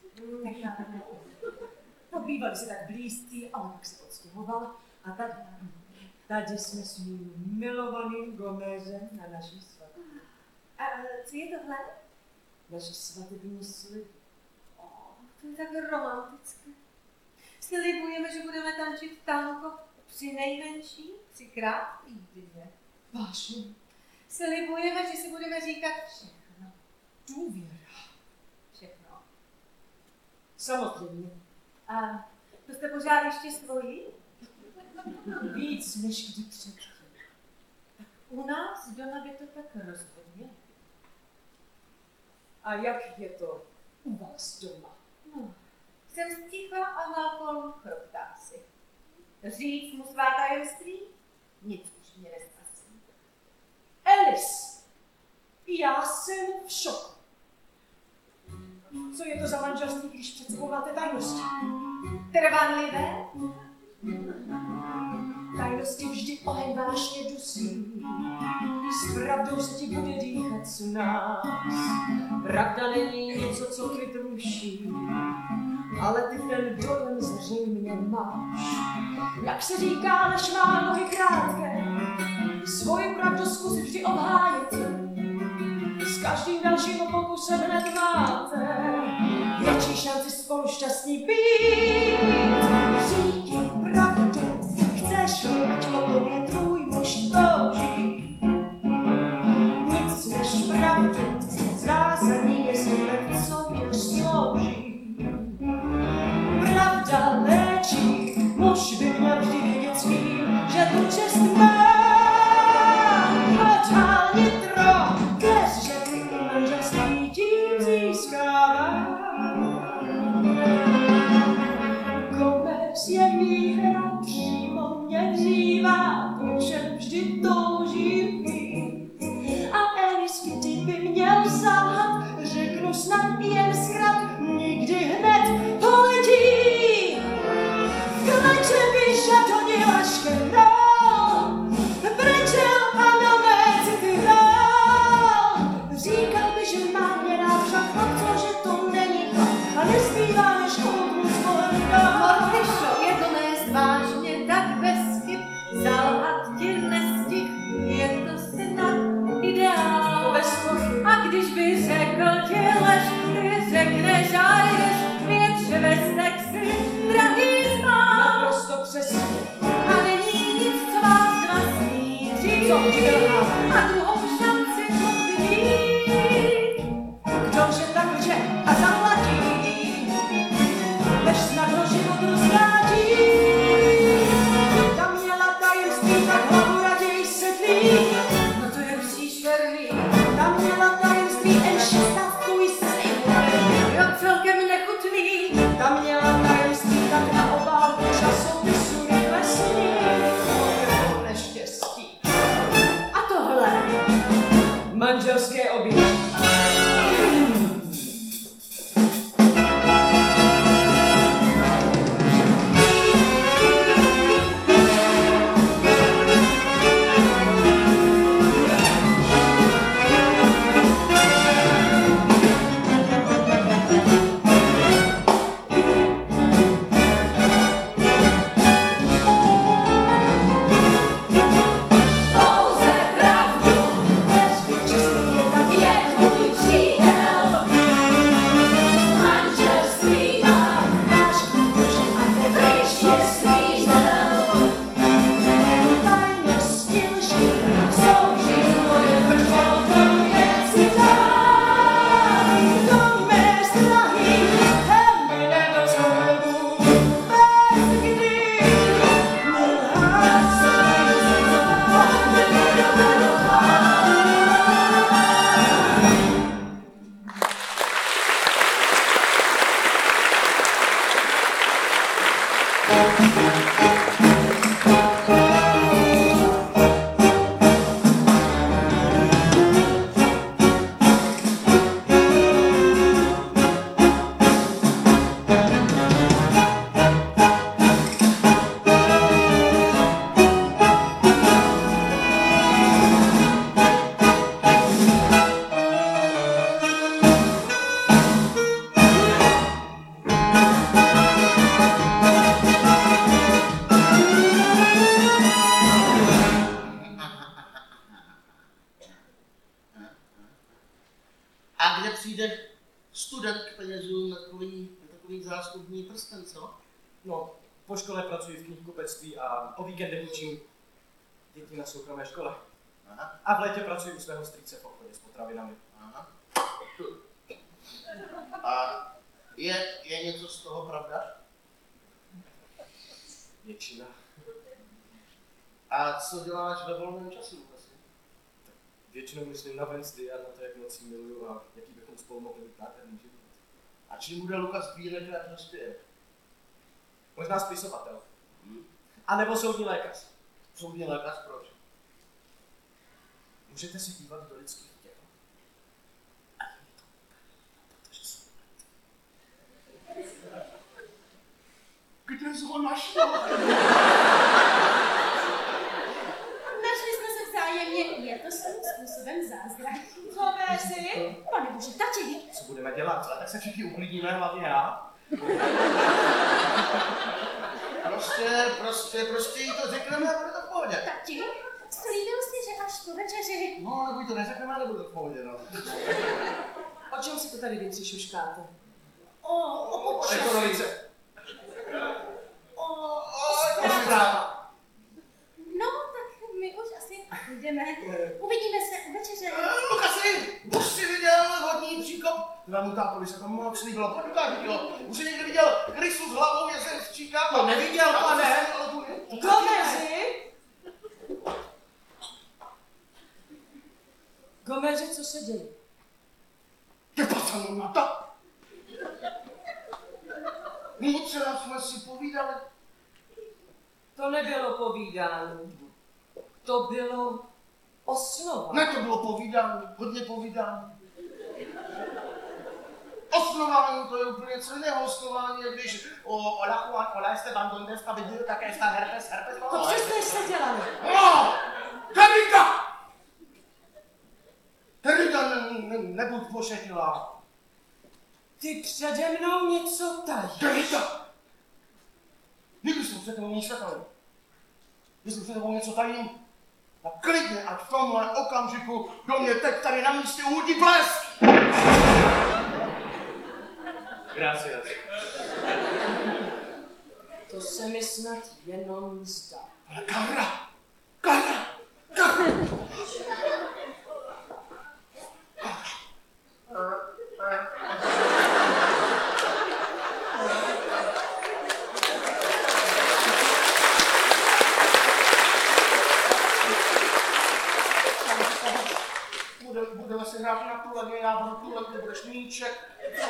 B: No, bývali se tak blízcí, ale pak se odstěhoval. A tady jsme s mým milovaným Gomezem na naší svatbě.
E: A co je tohle?
B: Naše svatební sliby.
E: To je tak romantické. Slibujeme, že budeme tančit tango při nejmenší 3krát týdně.
B: Vážně?
E: Slibujeme, že si budeme říkat všechno.
B: Důvěra.
E: Všechno.
B: Samozřejmě.
E: A to jste pořád ještě svoji?
B: Víc než kdy předtím.
E: U nás doma by to tak rozhodně.
B: A jak je to u vás doma?
E: No, jsem sticha a nákol chroptá si. Říct mu svá tajemství? Nic už mě nespasí.
B: Alice! Já jsem v šoku. Co je to za manželství, když před sebou máte tajnosti?
E: Trvanlivé?
B: Tajnosti vždy oheň vášně dusí. S pravdou se ti bude dýchat s nás. Pravda není něco, co klid ruší. Ale ty ten dojem zřejmě máš. Jak se říká, než má nohy krátké, svoji pravdu zkus vždy obhájit. S každým dalším pokusem hned máte větší šanci spolu šťastní být. Říkej pravdu, chceš, ať o tobě tvůj muž touží. Nic než pravdu, zásadní je svět, co věř slouží. Pravda léčí, muž by měl vždy vědět svým, že tu čest má. Hoď nitro, kes, že ty manželství tím získává. Gomez je výhra, přímo mě vzývá, po čem vždy toužím být. A Alice, kdy by měl
G: A když by řekl ti lež, ty řekneš a jdeš, větře vestek si, drahý zmá.
B: Naprosto přesně.
G: A není nic, co vás dva smíří.
B: Co udělá?
G: A druhou šanci to vidí.
B: Kdože tak lže a zaplatí, než snad ho život rozvrátí. Tam měla tajemství, tak hlavu raději sedlí.
G: No to je příšerný.
B: Tam měla tajemství, jen šestávkuj si.
G: Jo, celkem nechutný.
B: Tam měla tajemství, tak na obálku časopisu rychle sní. To je neštěstí.
G: A tohle.
B: Manželské obědy.
E: Pouze pravdu, čistý tak je tvůj přítel. Manželství má náš kůž a ještě svízel.
B: Tajnosti lží,
E: Slouží moje vrchol, to je cita.
B: do mé snahy, hemby nedozvodu, bez kdy
A: A kde přijde student k penězům na takový zástupný prsten, co?
F: No, po škole pracuji v knihkupectví a o víkendech učím děti na soukromé škole.
A: Aha,
F: A v létě pracuji u svého strýce v obchodě s potravinami.
A: aha. A je něco z toho pravda?
F: Většina.
A: A co děláš ve volném času, Lukasi?
F: Většinou myslím na Wednesday a na to, jak moc jí miluju a jaký bychom spolu mohli mít nádherný život.
A: A čím bude Lukas Bílek a dospěje?
F: Možná spisovatel.
A: Hm?
F: A nebo soudní lékař.
A: Soudní lékař, proč?
F: Můžete si dívat do lidských těl.
A: Kde jsi ho našel?
C: Našli jsme se vzájemně, je to svým způsobem zázrak.
B: Co Bézi?
C: Pane bože, tati,
F: Co budeme dělat?
A: Tak se všichni uklidníme, hlavně já. Prostě jí to řekneme a bude to v pohodě.
C: tati, slíbil jsi, že až po večeři.
A: No, nebo jí to neřekneme, ale bude to v pohodě, no.
B: O čem si to tady vy tři šuškáte?
C: O
F: Ekonomice.
C: No, tak my už asi jdeme. Uvidíme se u večeře.
A: Lukasi, už jsi viděl hodný příkop? Tvému tátovi se to moc líbilo, proč to tak vidělo? Už jsi někdy viděl krysu s hlavou, jak se stříká?
F: To neviděl, pane.
B: Co Bézi? Gomeře, co se děje?
A: Ty pasanou na to! Včera jsme si povídali.
B: To nebylo povídání. To bylo oslova.
A: Ne, to bylo povídání, hodně povídání. Oslování to je úplně něco jiného. Oslování je, když o Lachuan, o Lajste Van Dondeska viděl také stát herpes.
B: To přesně jste dělali.
A: No! Terika! Terika, nebuď pošetilá.
B: Ty přede mnou něco tajíš.
A: Terika! Nikdy jsem před tebou nic netajil. Jestli před tebou něco tajím, No klidně, ať v tomhle okamžiku do mě teď tady na místě uhudí blesk!
F: Gracias.
B: To se mi snad jenom zdá.
A: Ale Kara! Kara! Kara! Budeme se hrát na tuhle, já budu tuhle, ty budeš míček.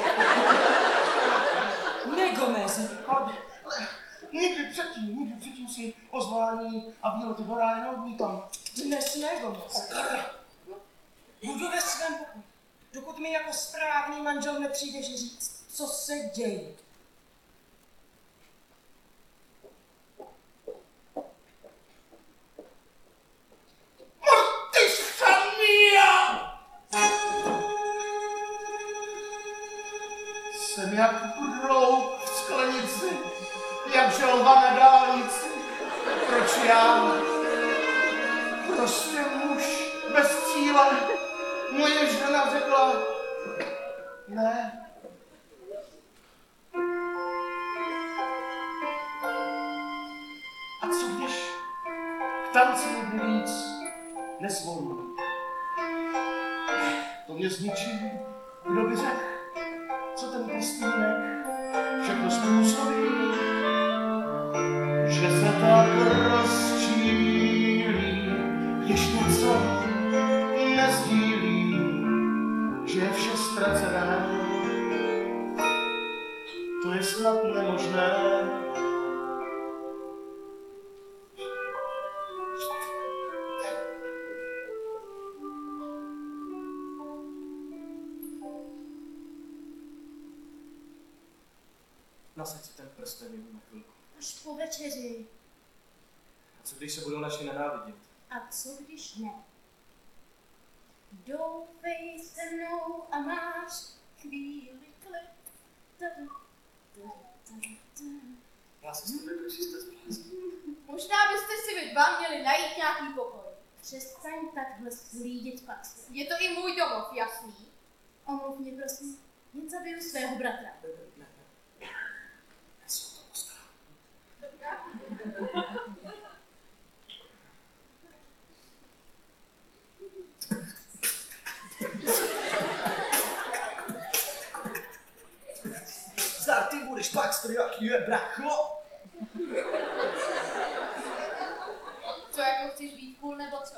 B: Negomezi.
A: Ale nikdy předtím si pozvání a výlety do ráje neodmítám.
B: Dnes Negomezi. Budu ve svém pokoji, dokud mi jako správný manžel nepřijdeš říct, co se děje.
A: Jsem jak brouk v sklenici, jak želva na dálnici. Proč já? Prostě muž bez cíle. Moje žena řekla ne. A co když k tanci někdy víc nezvolím? To mě zničí, kdo by řekl, co ten pustýnek všechno způsobí, že se tak rozčílí, když něco nezdílí, že je vše ztracené. To je snad nemožné.
F: Nasaď si ten prsten jenom na chvilku.
C: Až po večeři.
F: A co když se budou naši nenávidět?
C: A co když ne? Doufej se mnou a máš chvíli klid.
F: Já se s tobě přečíste zblázní.
E: Možná byste si vy dva měli najít nějaký pokoj.
C: Přestaň takhle slídit paxi.
E: Je to i můj domov, jasný?
C: Omluv mě prosím, jen zabiju svého bratra.
F: Ne. Já se o to postarám. Zdar, ty budeš Baxter, jaký je bracho?
E: Co, jako chceš být cool nebo co?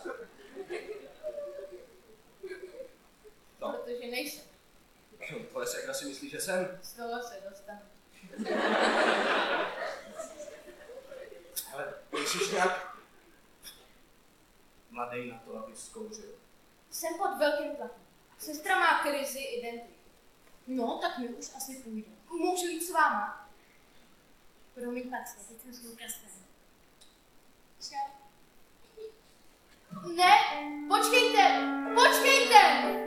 F: No.
E: Protože nejsem.
F: Tvoje sekra si myslí, že jsem?
E: Z toho se dostanu.
F: Ale jsi nějak mladej na to, abys zkouřil.
E: Jsem pod velkým tlakem. Sestra má krizi identity.
C: No, tak mi už asi půjde.
E: Můžu jít s váma?
C: Promiň, paxi, teď jsem s Lukasem.
E: Čau. Ne, počkejte! Počkejte!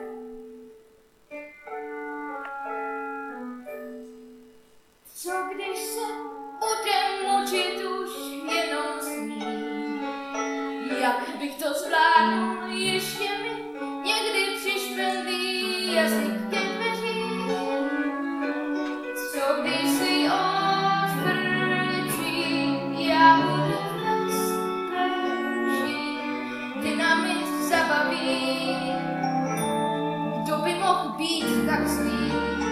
E: Co když se budem mučit už jenom sní? Jak bych to zvládl, ještě mi někdy přišpendlí jazyk ke dveřím. Co když si odvrčí, já budu vás proužit, dynamit zabaví. Kdo by mohl být tak zlý?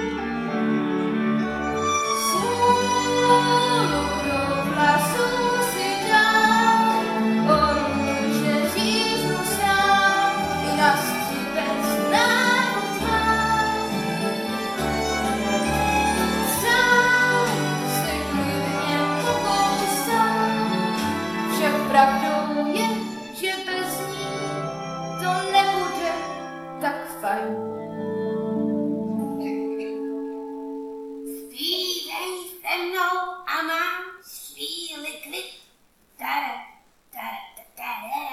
E: Pravdou je, že bez ní to nebude tak fajn.
I: Zpívej se mnou a mám chvíli klid. Tare, tare, tare.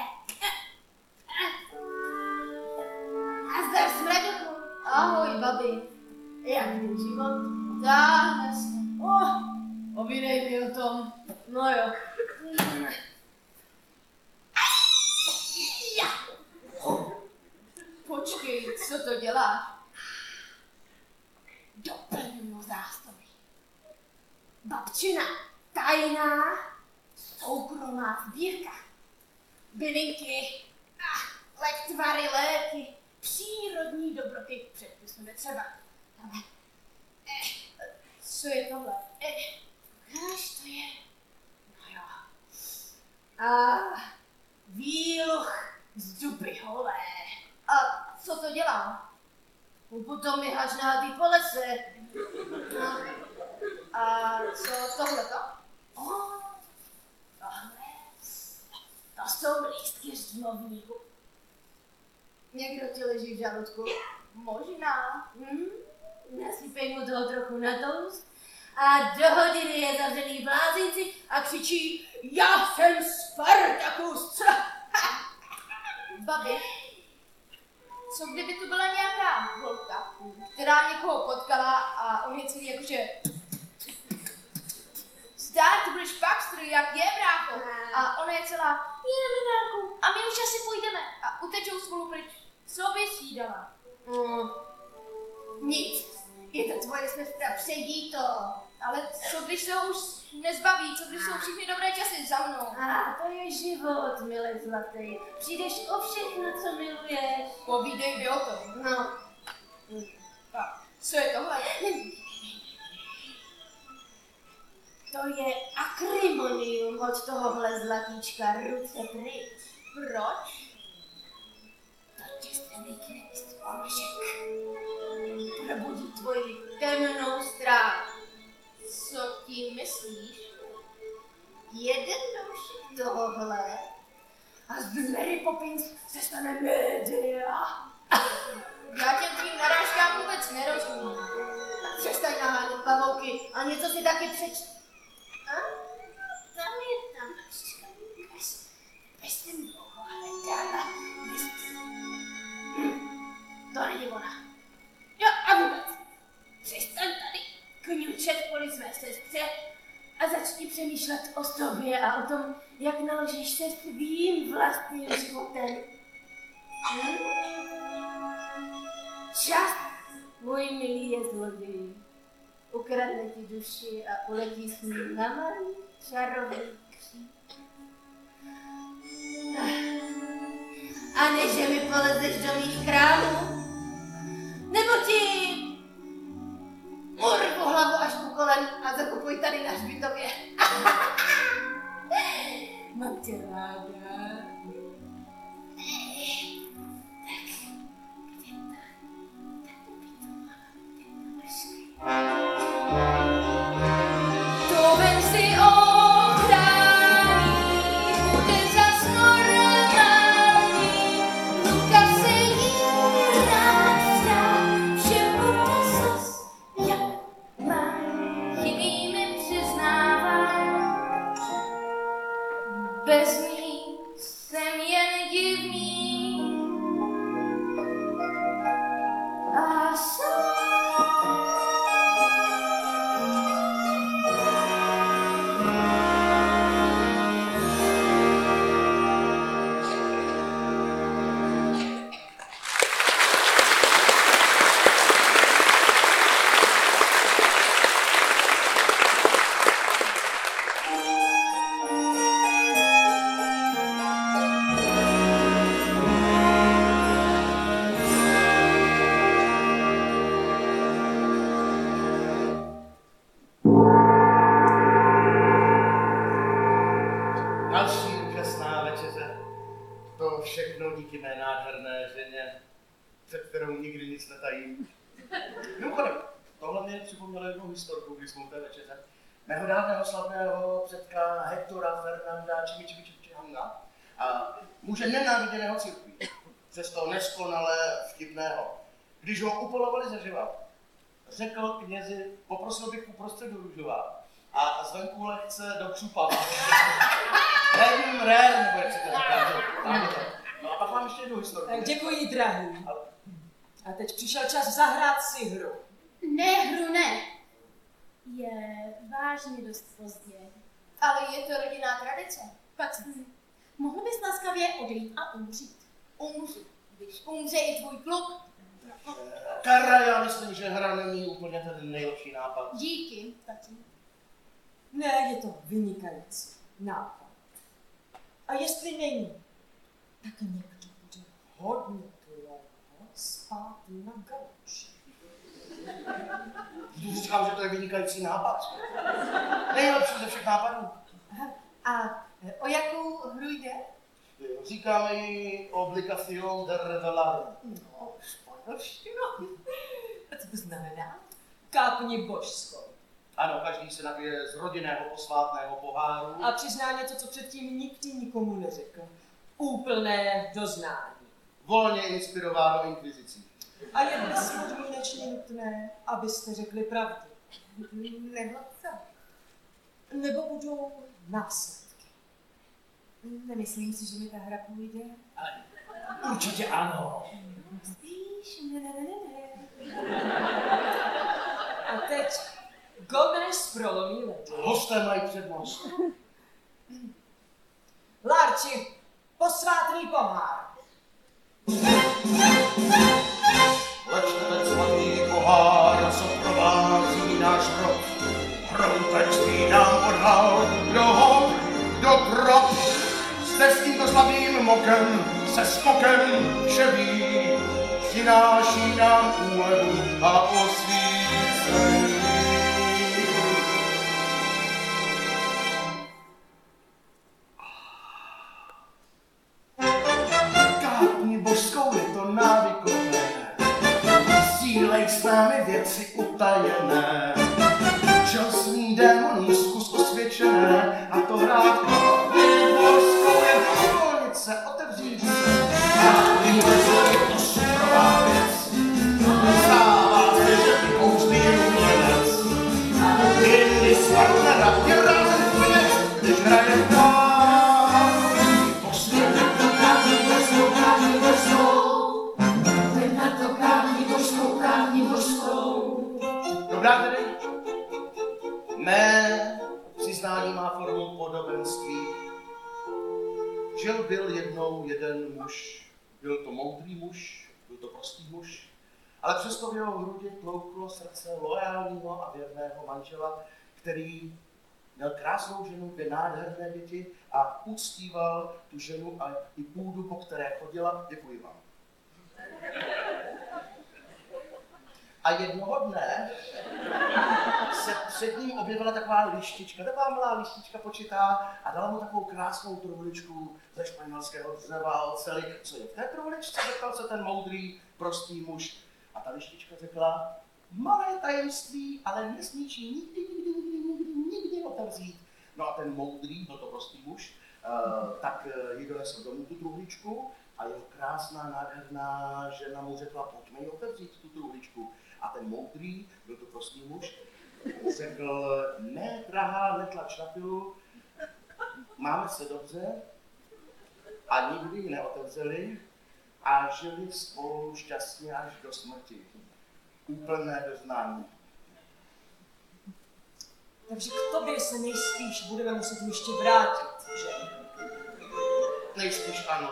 E: Nazdar, smraďoku. Ahoj, babi. Jak je život? Táhne se. Povídej mi o tom. No jo. Počkej, co to děláš? Doplňuju zásoby. Babčina, tajná, soukromá sbírka. Bylinky, lektvary, léky, přírodní dobroty, předpisujeme třeba. Ale, co je tohle? Ukáž, to je? No jo. A výluch z duby holé. A co to dělá? Potom mi hažná ty po lese. No. A co tohleto? Tohle. To jsou lístky z dlovníku. Někdo ti leží v žaludku? Možná. Nasypej mu toho trochu na toast a do hodiny je zavřený v lázinci a křičí: Já jsem Spartakus! Babi, co kdyby tu byla nějaká holka, která někoho potkala a on je celý jakože zdar, ty budeš pakstr, jak je, brácho. A ona je celá, jedeme, bráchu, a my už asi půjdeme. A utečou spolu pryč. Co bys jí dala? Nic. Je to tvoje sestra, přejí to. Ale co když se ho už nezbaví, co když jsou všichni dobré časy za mnou? To je život, milé zlatý. Přijdeš o všechno, co miluješ. Povídej mi o tom. No. A co je tohle? To je akrymonium od tohohle zlatíčka, ruce pryč. Proč? To tě se vykne z položek. Probudí tvoji temnou stránku. Co tím myslíš? Jeden doušek tohohle a z Mary Poppins se stane média. Já těm tvým narážkám vůbec nerozumím. Přestaň nahánět pavouky a něco si taky přečti. Tam je tam trošička důkaz. Bez ten dlouho hledala. To není ona. Jo, a vůbec. Přestaň tady kňučet kvůli své sestře a začni přemýšlet o sobě a o tom, jak naložíš se svým vlastním životem. Čas, můj milý, je zloděj. Ukradne ti duši a uletí s ním na malý čarovný křík. A než mi polezeš do mých krámů, nebo ti urvu hlavu až ku kolen a zakupuj tady na hřbitově. Mám tě ráda. To ven si ochrání, bude zas normální, Luka se jí rád zdá, vše bude zas jak má, chybí mi přiznávám, bez ní jsem jen divný a sám.
A: Další úžasná večeře. To všechno díky mé nádherné ženě, před kterou nikdy nic netajím. Mimochodem, tohle mě připomnělo jednu historku, když jsme u té večeře. Mého dávného slavného předka Hektora Fernanda Čimičimičimičihanga a muže nenáviděného církví, přesto neskonale vtipného. Když ho upolovali zaživa, řekl knězi, poprosil bych uprostřed růžová a zvenku lehce do křupa. Nevím, nebo jak se to říká. No a pak mám ještě jednu historku.
B: Děkuji, drahý. A teď přišel čas zahrát si hru.
C: Ne, hru ne. Je vážně dost pozdě.
E: Ale je to rodinná tradice.
C: Pak mohl bys laskavě odejít a umřít.
E: Umřít. Když umře i tvůj kluk.
A: Kara, já myslím, že hra není úplně ten nejlepší nápad.
E: Díky, tati.
B: Ne, je to vynikající nápad. A jestli není, tak někdo bude hodně dlouho spát na gauči.
A: Když říkám, že to je vynikající nápad. Nejlepší ze všech nápadů.
G: A o jakou hru jde?
A: Říkáme ji Obligación de Revelar.
G: No, španělštino. A co to znamená?
B: Kápni božskou.
A: Ano, každý se napije z rodinného posvátného poháru.
B: A přizná něco, co předtím nikdy nikomu neřekl. Úplné doznání.
A: Volně inspirováno inkvizicí.
B: A je bezpodmínečně nutné, abyste řekli pravdu.
G: Nebo co?
B: Nebo budou následky.
G: Nemyslím si, že mi ta hra půjde.
F: Určitě ano.
G: Spíš ne.
B: A teď Gomez prolomí ledy.
A: Hosté mají přednost.
B: Lárči, posvátný pohár.
A: Lečte ten svatý pohár, co provází náš rod. Hroutečství nám odhal, kdo hod, kdo krop. Zde s tímto slavným mokem se skokem křeví, přináší nám úlevu a osvícení. Kápni božskou, je to návykové, sdílej s námi věci utajené. Čelsný démonů zkus osvědčené, a to hrát kápni božskou je uvolnit se, otevřít se. Kápni božskou je to suprová věc, stává se, že ty kouřný je umělec. Jindy s partnera je rázen konec, když hraje dál. Dobrá tedy? Mé přiznání má formu podobenství. Byl jednou jeden muž. Byl to moudrý muž, byl to prostý muž, ale přesto v jeho hrudi tlouklo srdce loajálního a věrného manžela, který měl krásnou ženu, 2 nádherné děti a uctíval tu ženu a i půdu, po které chodila. Děkuji vám. A jednoho dne se před ním objevila taková lištička, taková malá lištička počitá a dala mu takovou krásnou truhličku ze španělského dřeva a oceli. Co je v té truhličce, zeptal se ten moudrý, prostý muž. A ta lištička řekla, malé tajemství, ale nesmíš ji nikdy otevřít. No a ten moudrý, byl to prostý muž, tak ji donesl domů tu truhličku a jeho krásná, nádherná žena mu řekla, pojďme ji otevřít, tu truhličku. A ten moudrý, byl to prostý muž, řekl, ne, drahá, netlač na pilu, máme se dobře a nikdy ji neotevřeli a žili spolu šťastně až do smrti. Úplné doznání.
B: Takže k tobě se nejspíš budeme muset ještě vrátit, že?
A: Nejspíš ano.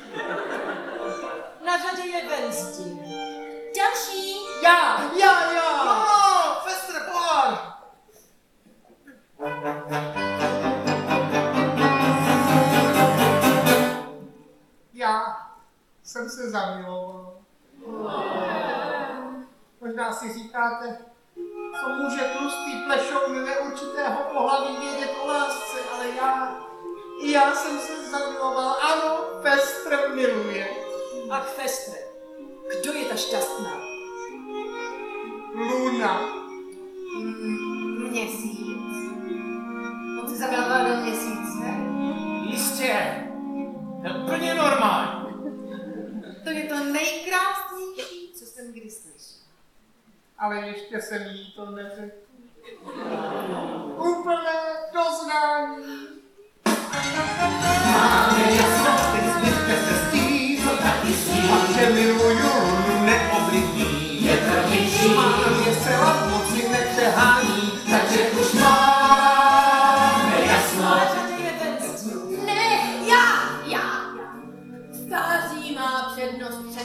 B: Na řadě je Wednesday.
E: Další.
B: Já!
A: No, Fester, pohár!
D: Já jsem se zamiloval. Možná si říkáte, co může tlustý plešoun neurčitého pohlaví vědět o lásce, ale já jsem se zamiloval. Ano, Fester miluje.
B: Ach, Festre, kdo je ta šťastná?
D: Luna.
G: Měsíc. On se zamiloval do měsíce.
F: Jistě. To je úplně normální.
G: To je to nejkrásnější, co jsem kdy slyšel.
D: Ale ještě jsem jí to neřekl. Úplné doznání.
H: Máme jasno, teď svěďte se stí, co taky sní. A že miluju Lunu neovlivní. Je prvnější, mám je zcela v moci nepřehání, takže už máme jasno.
B: Na řadě je Wednesday.
E: Ne, já. Stáří má přednost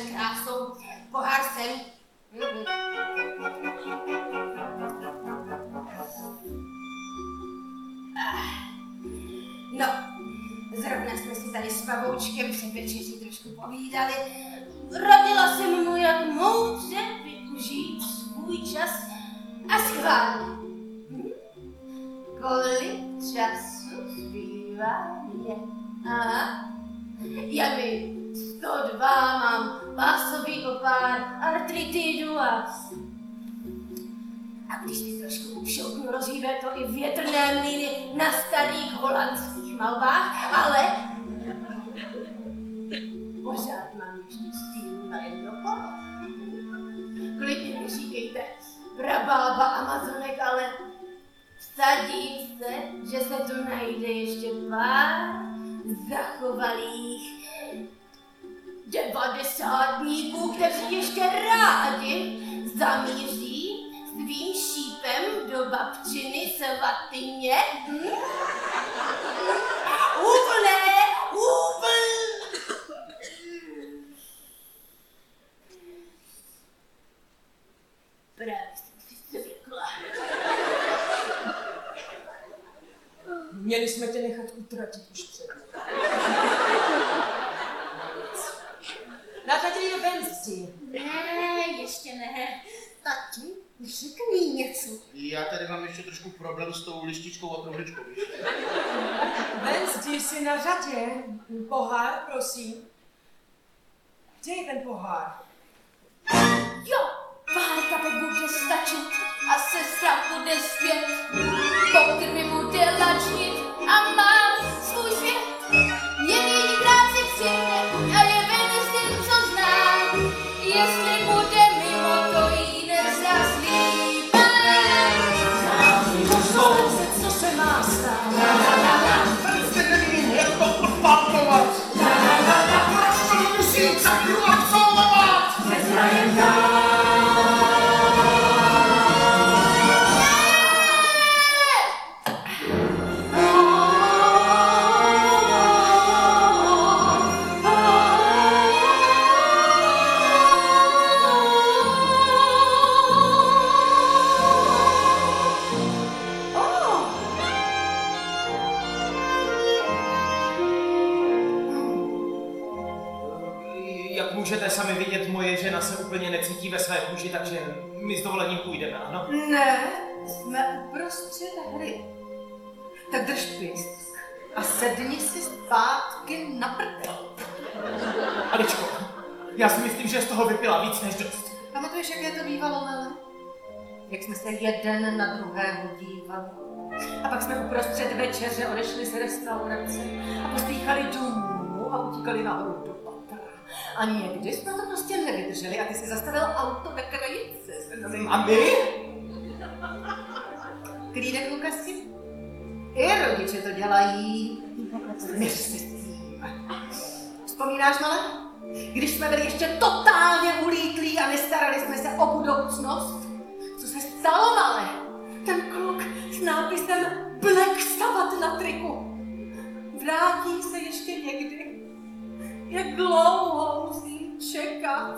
I: povídali. Radila jsem mu, jak moudře využít svůj čas a schválně. Kolik času zbývá je? Aha. Je mi 102, mám pásový opár, artritidu a když si trošku upšouknu, rozhýbe to i větrné mlýny na starých holandských malbách, ale pořád mám ještě sílu na jedno kolo. Klidně mi říkejte, prabába Amazonek, ale vsadím se, že se tu najde ještě pár zachovalých devadesátníků, kteří ještě rádi zamíří svým šípem do babčiny svatyně. Úplně! Právě jsem si zvykla.
B: Měli jsme tě nechat utratit už před. Na řadě je Benzi.
I: Ne, ještě ne. Tati, řekni něco.
A: Já tady mám ještě trošku problém s tou lištičkou a truhličkou.
B: Benzi, jsi na řadě. Pohár, prosím. Kde je ten pohár?
I: Jo, pár kapek bude stačit a sestra bude zpět. Pokrmy bude lačnit a mám svůj svět. Jen jedinkrát si přijde a je ven s tím, co znám. Jestli bude mimo, to jí nezaslíbám.
B: Co se má stát?
A: Prostě nevím, jak to odpálkovat. Proč to musím sakru absolvovat?
H: Neznajem dál. Jak můžete sami vidět, moje žena se úplně necítí ve své kůži, takže my s dovolením půjdeme, ano?
G: Ne, jsme uprostřed hry. Tak drž pist a sedni si zpátky na prdel.
H: Aličko, já si myslím, že z toho vypila víc než dost.
G: Pamatuješ, jak je to bývalo, Lele? Jak jsme se jeden na druhého dívali. A pak jsme uprostřed večeře odešli z restaurace a pospíchali domů a utíkali nahoru do patra. A někdy jsme to prostě nevydrželi a ty si zastavil auto na krajici.
H: A my?
G: Klídek, Lukasi? I rodiče to dělají. Smíř se s tím. Vzpomínáš, Male? Když jsme byli ještě totálně ulítlí a nestarali jsme se o budoucnost? Co se stalo, Male? Ten kluk s nápisem Black Sabbath na triku. Vrátí se ještě někdy? Jak dlouho musím čekat?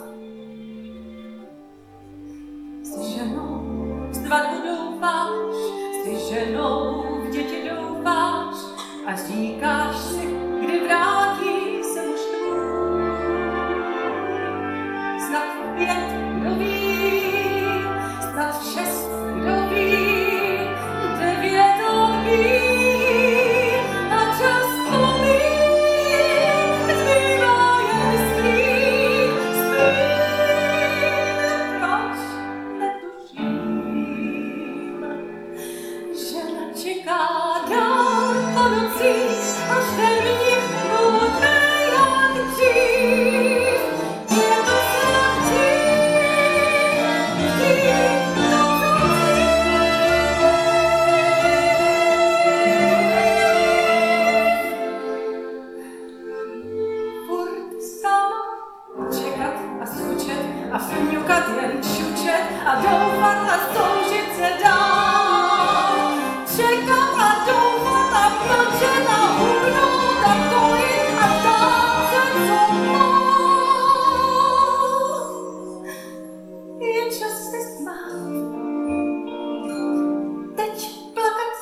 G: Jsi ženou, v svatbu doufáš, jsi ženou, v děti doufáš a říkáš si, kdy vrátí se muž tvůj. Snad 5, kdo ví, snad 6, kdo ví, 9 ví. A čas umí, zbývá jen spí, proč netuším. Žena čeká dál po nocích, až ten mních bude jak dřív. Je to snad dřív, to co furt sama čekat a slučet a fňukat jen čučet a doufat a soužit se dál. Čekat a doufat a mlčet a hubnout a kojit a ptát se, co mám. Je čas se smát, teď plakat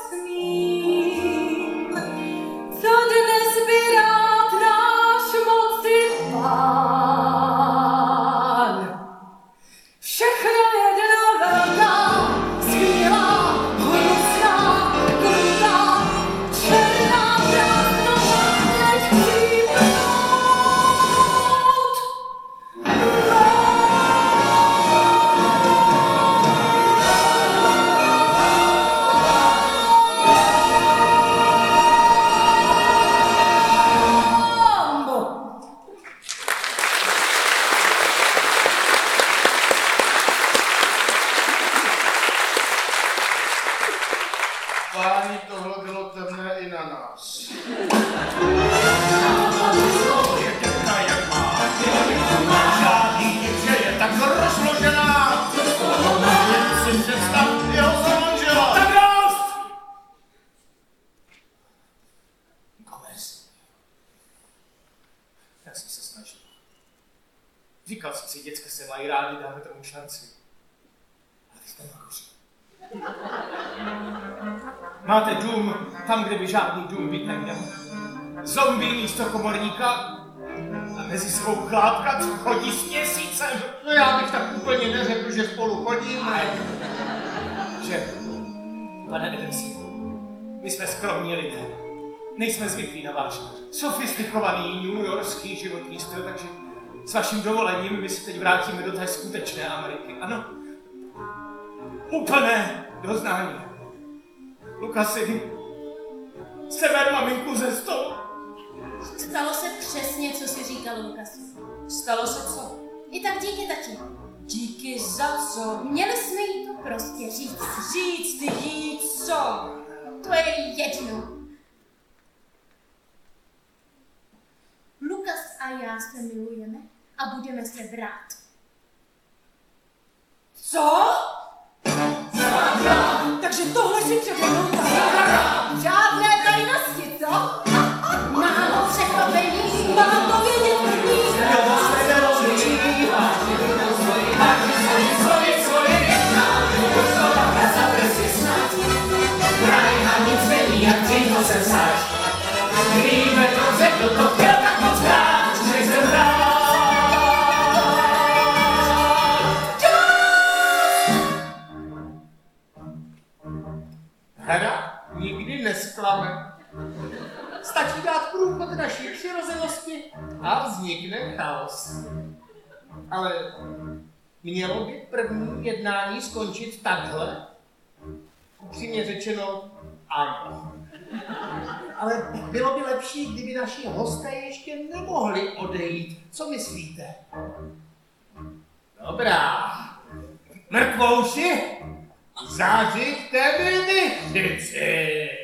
G: smím. Co dnes by rád náš moci pán.
A: Páni, tohle bylo temné i na nás. Je těpka, jak má. Žádný divče je tak rozložená. Jen si představ jeho za manžela.
F: Tak dost!
H: Gomez. Já jsem se snažil. Říkal jsem si, děcka se mají rádi, dáme tomu šanci. Ale vy jste nahoři. Máte dům tam, kde by žádný dům být neměl. Zombie místo komorníka a mezi svou chládka, co chodí s měsícem.
D: No já bych tak úplně neřekl, že spolu chodíme.
H: Že, pane Edemsi, my jsme skromní lidé. Nejsme zvyklí na váš sofistikovaný newyorský životní styl, takže s vaším dovolením my se teď vrátíme do té skutečné Ameriky. Ano, úplné doznání. Lukasi, seber maminku ze stolu.
C: Stalo se přesně, co si říkal Lukas.
E: Stalo se co?
C: I tak díky, tati.
E: Díky za co?
C: Měli jsme jí to prostě říct.
E: Říct jí co?
C: To je jedno. Lukas a já se milujeme a budeme se brát.
E: Co? Takže tohle si přede mnou
G: Žádné tajnosti, co?
C: Málo překvapení.
E: mám to vědět první.
H: Jo, se nerozličí. Nic není, jak dřívo se vzáš. Víme dobře, kdo to chtěl tak moc hrát, že jsem hrát.
D: Hra nikdy nesklame. Stačí dát průchod naší přirozenosti a vznikne chaos. Ale mělo by první jednání skončit takhle? Upřímně řečeno, ano. Ale bylo by lepší, kdyby naši hosté ještě nemohli odejít. Co myslíte? Dobrá. Mrtvouši, zářiďte mi dychnici.